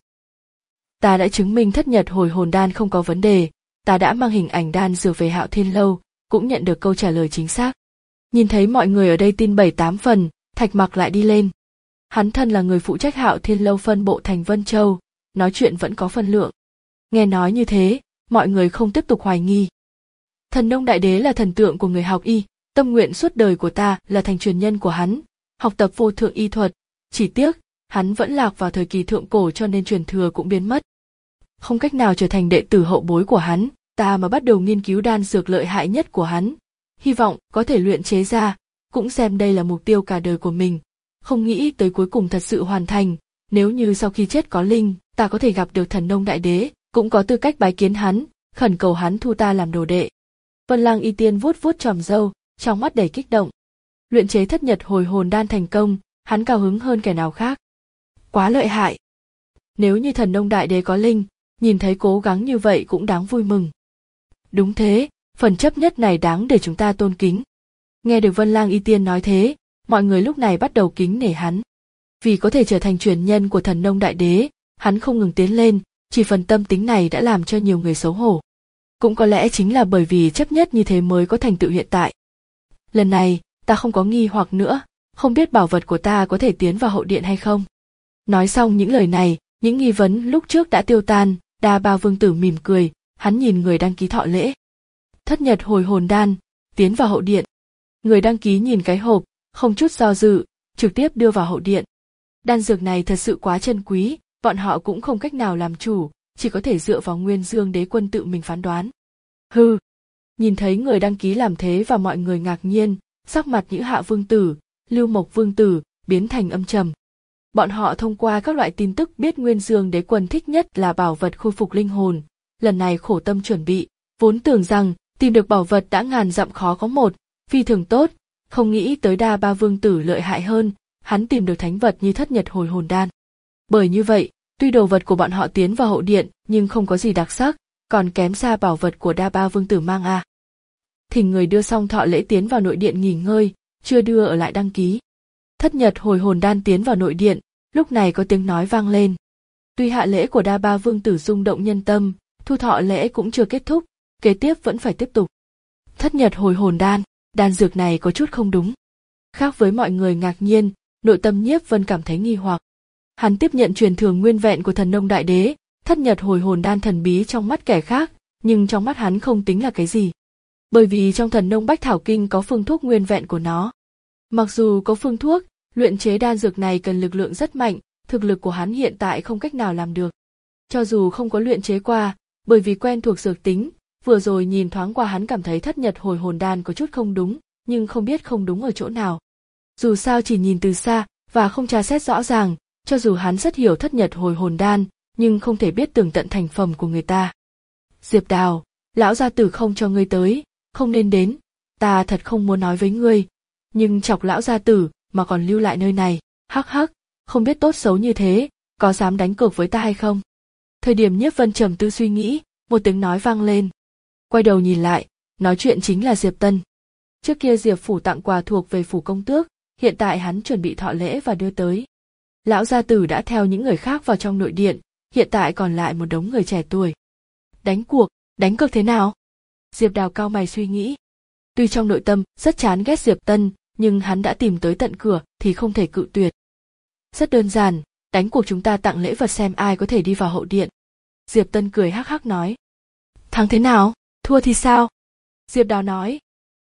[SPEAKER 1] Ta đã chứng minh Thất Nhật Hồi Hồn Đan không có vấn đề, ta đã mang hình ảnh đan dược về Hạo Thiên Lâu, cũng nhận được câu trả lời chính xác. Nhìn thấy mọi người ở đây tin bảy tám phần, Thạch Mặc lại đi lên. Hắn thân là người phụ trách Hạo Thiên Lâu phân bộ thành Vân Châu, nói chuyện vẫn có phân lượng. Nghe nói như thế, mọi người không tiếp tục hoài nghi. Thần Nông Đại Đế là thần tượng của người học y, tâm nguyện suốt đời của ta là thành truyền nhân của hắn, học tập vô thượng y thuật, chỉ tiếc, hắn vẫn lạc vào thời kỳ thượng cổ cho nên truyền thừa cũng biến mất. Không cách nào trở thành đệ tử hậu bối của hắn, ta mà bắt đầu nghiên cứu đan dược lợi hại nhất của hắn. Hy vọng có thể luyện chế ra, cũng xem đây là mục tiêu cả đời của mình. Không nghĩ tới cuối cùng thật sự hoàn thành, nếu như sau khi chết có linh, ta có thể gặp được Thần Nông Đại Đế, cũng có tư cách bái kiến hắn, khẩn cầu hắn thu ta làm đồ đệ. Vân Lang Y Tiên vuốt vuốt tròm râu, trong mắt đầy kích động. Luyện chế Thất Nhật Hồi Hồn Đan thành công, hắn cao hứng hơn kẻ nào khác. Quá lợi hại. Nếu như Thần Nông Đại Đế có linh, nhìn thấy cố gắng như vậy cũng đáng vui mừng. Đúng thế, phần chấp nhất này đáng để chúng ta tôn kính. Nghe được Vân Lang Y Tiên nói thế, mọi người lúc này bắt đầu kính nể hắn. Vì có thể trở thành truyền nhân của Thần Nông Đại Đế, hắn không ngừng tiến lên, chỉ phần tâm tính này đã làm cho nhiều người xấu hổ. Cũng có lẽ chính là bởi vì chấp nhất như thế mới có thành tựu hiện tại. Lần này, ta không có nghi hoặc nữa, không biết bảo vật của ta có thể tiến vào hậu điện hay không. Nói xong những lời này, những nghi vấn lúc trước đã tiêu tan, Đa Ba Vương Tử mỉm cười, hắn nhìn người đăng ký thọ lễ. Thất Nhật Hồi Hồn Đan, tiến vào hậu điện. Người đăng ký nhìn cái hộp, không chút do dự, trực tiếp đưa vào hậu điện. Đan dược này thật sự quá chân quý, bọn họ cũng không cách nào làm chủ, chỉ có thể dựa vào Nguyên Dương Đế Quân tự mình phán đoán. Hừ, nhìn thấy người đăng ký làm thế và mọi người ngạc nhiên, sắc mặt Nhữ Hạ Vương Tử, Lưu Mộc Vương Tử biến thành âm trầm. Bọn họ thông qua các loại tin tức biết Nguyên Dương Đế Quân thích nhất là bảo vật khôi phục linh hồn, lần này khổ tâm chuẩn bị, vốn tưởng rằng tìm được bảo vật đã ngàn dặm khó có một, phi thường tốt, không nghĩ tới Đa Ba Vương Tử lợi hại hơn, hắn tìm được thánh vật như Thất Nhật Hồi Hồn Đan. Bởi như vậy, tuy đồ vật của bọn họ tiến vào hậu điện nhưng không có gì đặc sắc, còn kém xa bảo vật của Đa Ba Vương Tử mang a. À. Thỉnh người đưa xong thọ lễ tiến vào nội điện nghỉ ngơi, chưa đưa ở lại đăng ký. Thất Nhật Hồi Hồn Đan tiến vào nội điện, lúc này có tiếng nói vang lên. Tuy hạ lễ của Đa Ba Vương Tử rung động nhân tâm, thu thọ lễ cũng chưa kết thúc, kế tiếp vẫn phải tiếp tục. Thất Nhật Hồi Hồn Đan, đan dược này có chút không đúng. Khác với mọi người ngạc nhiên, nội tâm Nhiếp Vân cảm thấy nghi hoặc. Hắn tiếp nhận truyền thừa nguyên vẹn của Thần Nông Đại Đế, Thất Nhật Hồi Hồn Đan thần bí trong mắt kẻ khác, nhưng trong mắt hắn không tính là cái gì. Bởi vì trong Thần Nông Bách Thảo Kinh có phương thuốc nguyên vẹn của nó. Mặc dù có phương thuốc, luyện chế đan dược này cần lực lượng rất mạnh, thực lực của hắn hiện tại không cách nào làm được. Cho dù không có luyện chế qua, bởi vì quen thuộc dược tính, vừa rồi nhìn thoáng qua hắn cảm thấy Thất Nhật Hồi Hồn Đan có chút không đúng, nhưng không biết không đúng ở chỗ nào. Dù sao chỉ nhìn từ xa và không tra xét rõ ràng, cho dù hắn rất hiểu Thất Nhật Hồi Hồn Đan, nhưng không thể biết tường tận thành phẩm của người ta. Diệp Đào, lão gia tử không cho ngươi tới, không nên đến, ta thật không muốn nói với ngươi, nhưng chọc lão gia tử mà còn lưu lại nơi này, hắc hắc, không biết tốt xấu như thế, có dám đánh cược với ta hay không? Thời điểm Nhiếp Vân trầm tư suy nghĩ, một tiếng nói vang lên. Quay đầu nhìn lại, nói chuyện chính là Diệp Tân. Trước kia Diệp phủ tặng quà thuộc về phủ công tước, hiện tại hắn chuẩn bị thọ lễ và đưa tới. Lão gia tử đã theo những người khác vào trong nội điện, hiện tại còn lại một đống người trẻ tuổi. Đánh cuộc, đánh cược thế nào? Diệp Đào cau mày suy nghĩ. Tuy trong nội tâm rất chán ghét Diệp Tân, nhưng hắn đã tìm tới tận cửa thì không thể cự tuyệt. Rất đơn giản, đánh cuộc chúng ta tặng lễ vật xem ai có thể đi vào hậu điện. Diệp Tân cười hắc hắc nói. Thắng thế nào, thua thì sao? Diệp Đào nói.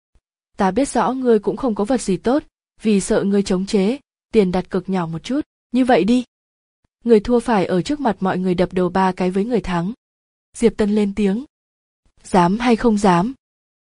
[SPEAKER 1] Ta biết rõ ngươi cũng không có vật gì tốt, vì sợ ngươi chống chế, tiền đặt cược nhỏ một chút, như vậy đi. Người thua phải ở trước mặt mọi người đập đầu ba cái với người thắng. Diệp Tân lên tiếng. Dám hay không dám?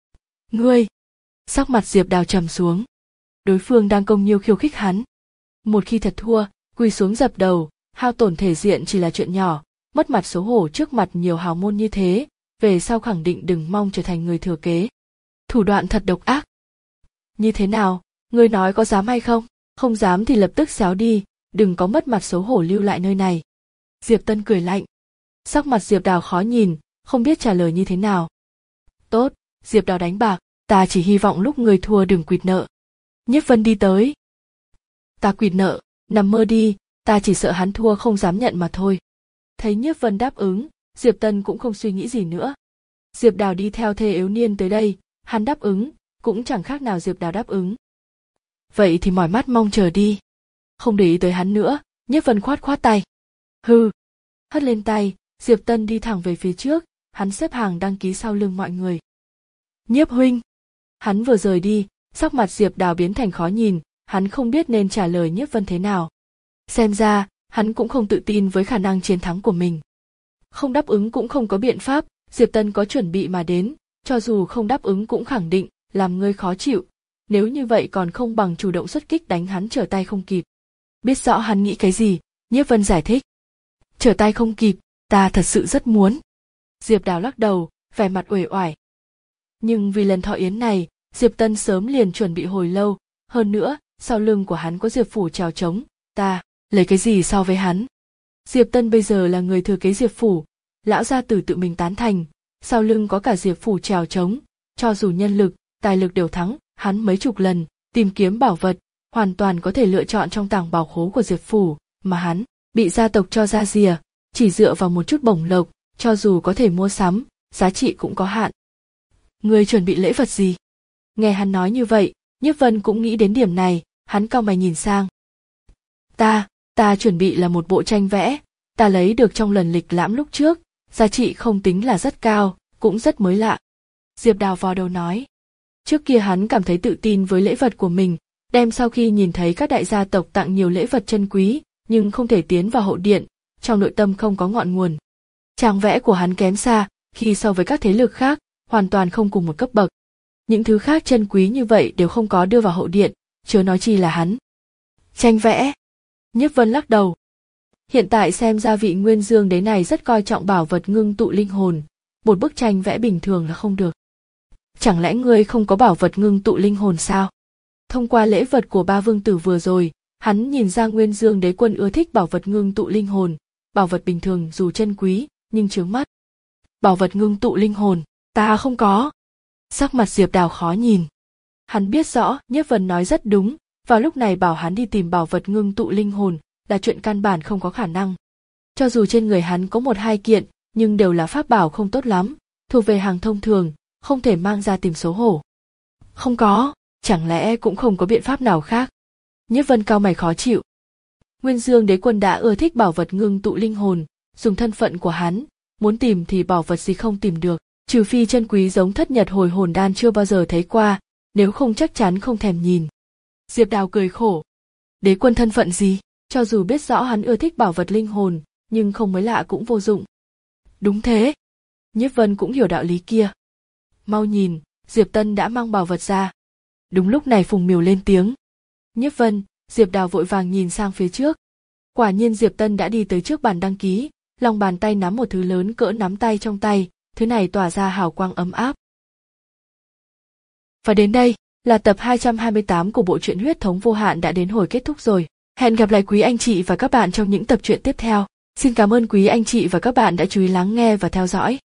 [SPEAKER 1] Ngươi! Sắc mặt Diệp Đào trầm xuống. Đối phương đang công nhiêu khiêu khích hắn. Một khi thật thua, quỳ xuống dập đầu, hao tổn thể diện chỉ là chuyện nhỏ, mất mặt xấu hổ trước mặt nhiều hào môn như thế, về sau khẳng định đừng mong trở thành người thừa kế. Thủ đoạn thật độc ác. Như thế nào, ngươi nói có dám hay không? Không dám thì lập tức xéo đi, đừng có mất mặt xấu hổ lưu lại nơi này. Diệp Tân cười lạnh. Sắc mặt Diệp Đào khó nhìn, không biết trả lời như thế nào. Tốt, Diệp Đào đánh bạc, ta chỉ hy vọng lúc người thua đừng quỵt nợ. Nhiếp Vân đi tới. Ta quỵt nợ, nằm mơ đi, ta chỉ sợ hắn thua không dám nhận mà thôi. Thấy Nhiếp Vân đáp ứng, Diệp Tân cũng không suy nghĩ gì nữa. Diệp Đào đi theo thê yếu niên tới đây, hắn đáp ứng, cũng chẳng khác nào Diệp Đào đáp ứng. Vậy thì mỏi mắt mong chờ đi. Không để ý tới hắn nữa, Nhiếp Vân khoát khoát tay. Hừ. Hất lên tay, Diệp Tân đi thẳng về phía trước, hắn xếp hàng đăng ký sau lưng mọi người. Nhiếp huynh. Hắn vừa rời đi, sắc mặt Diệp Đào biến thành khó nhìn, hắn không biết nên trả lời Nhiếp Vân thế nào. Xem ra, hắn cũng không tự tin với khả năng chiến thắng của mình. Không đáp ứng cũng không có biện pháp, Diệp Tân có chuẩn bị mà đến, cho dù không đáp ứng cũng khẳng định, làm ngươi khó chịu. Nếu như vậy còn không bằng chủ động xuất kích đánh hắn trở tay không kịp. Biết rõ hắn nghĩ cái gì, Nhiếp Vân giải thích. Trở tay không kịp, ta thật sự rất muốn. Diệp Đào lắc đầu, vẻ mặt uể oải. Nhưng vì lần thọ yến này, Diệp Tân sớm liền chuẩn bị hồi lâu, hơn nữa, sau lưng của hắn có Diệp Phủ trèo trống, ta, lấy cái gì so với hắn? Diệp Tân bây giờ là người thừa kế Diệp Phủ, lão gia tử tự mình tán thành, sau lưng có cả Diệp Phủ trèo trống, cho dù nhân lực, tài lực đều thắng, hắn mấy chục lần, tìm kiếm bảo vật, hoàn toàn có thể lựa chọn trong tàng bảo khố của Diệp Phủ, mà hắn, bị gia tộc cho ra rìa, chỉ dựa vào một chút bổng lộc, cho dù có thể mua sắm, giá trị cũng có hạn. Ngươi chuẩn bị lễ vật gì? Nghe hắn nói như vậy, Nhiếp Vân cũng nghĩ đến điểm này, hắn cau mày nhìn sang. Ta, ta chuẩn bị là một bộ tranh vẽ, ta lấy được trong lần lịch lãm lúc trước, giá trị không tính là rất cao, cũng rất mới lạ. Diệp Đào vò đầu nói. Trước kia hắn cảm thấy tự tin với lễ vật của mình, đem sau khi nhìn thấy các đại gia tộc tặng nhiều lễ vật chân quý, nhưng không thể tiến vào hậu điện, trong nội tâm không có ngọn nguồn. Trang vẽ của hắn kém xa, khi so với các thế lực khác, hoàn toàn không cùng một cấp bậc. Những thứ khác chân quý như vậy đều không có đưa vào hậu điện, chớ nói chi là hắn. Tranh vẽ. Nhiếp Vân lắc đầu. Hiện tại xem ra vị Nguyên Dương đế này rất coi trọng bảo vật ngưng tụ linh hồn, một bức tranh vẽ bình thường là không được. Chẳng lẽ ngươi không có bảo vật ngưng tụ linh hồn sao? Thông qua lễ vật của ba vương tử vừa rồi, hắn nhìn ra Nguyên Dương đế quân ưa thích bảo vật ngưng tụ linh hồn, bảo vật bình thường dù chân quý, nhưng chướng mắt. Bảo vật ngưng tụ linh hồn, ta không có. Sắc mặt Diệp Đào khó nhìn. Hắn biết rõ, Nhiếp Vân nói rất đúng, vào lúc này bảo hắn đi tìm bảo vật ngưng tụ linh hồn là chuyện căn bản không có khả năng. Cho dù trên người hắn có một hai kiện, nhưng đều là pháp bảo không tốt lắm, thuộc về hàng thông thường, không thể mang ra tìm xấu hổ. Không có, chẳng lẽ cũng không có biện pháp nào khác? Nhiếp Vân cau mày khó chịu. Nguyên Dương đế quân đã ưa thích bảo vật ngưng tụ linh hồn, dùng thân phận của hắn, muốn tìm thì bảo vật gì không tìm được, trừ phi chân quý giống thất nhật hồi hồn đan chưa bao giờ thấy qua, nếu không chắc chắn không thèm nhìn. Diệp Đào cười khổ. Đế quân thân phận gì, cho dù biết rõ hắn ưa thích bảo vật linh hồn, nhưng không mới lạ cũng vô dụng. Đúng thế. Nhiếp Vân cũng hiểu đạo lý kia. Mau nhìn, Diệp Tân đã mang bảo vật ra. Đúng lúc này Phùng Miểu lên tiếng. Nhiếp Vân, Diệp Đào vội vàng nhìn sang phía trước. Quả nhiên Diệp Tân đã đi tới trước bàn đăng ký, lòng bàn tay nắm một thứ lớn cỡ nắm tay trong tay, thứ này tỏa ra hào quang ấm áp. Và đến đây, là tập hai trăm hai mươi tám của bộ truyện Huyết thống vô hạn đã đến hồi kết thúc rồi. Hẹn gặp lại quý anh chị và các bạn trong những tập truyện tiếp theo. Xin cảm ơn quý anh chị và các bạn đã chú ý lắng nghe và theo dõi.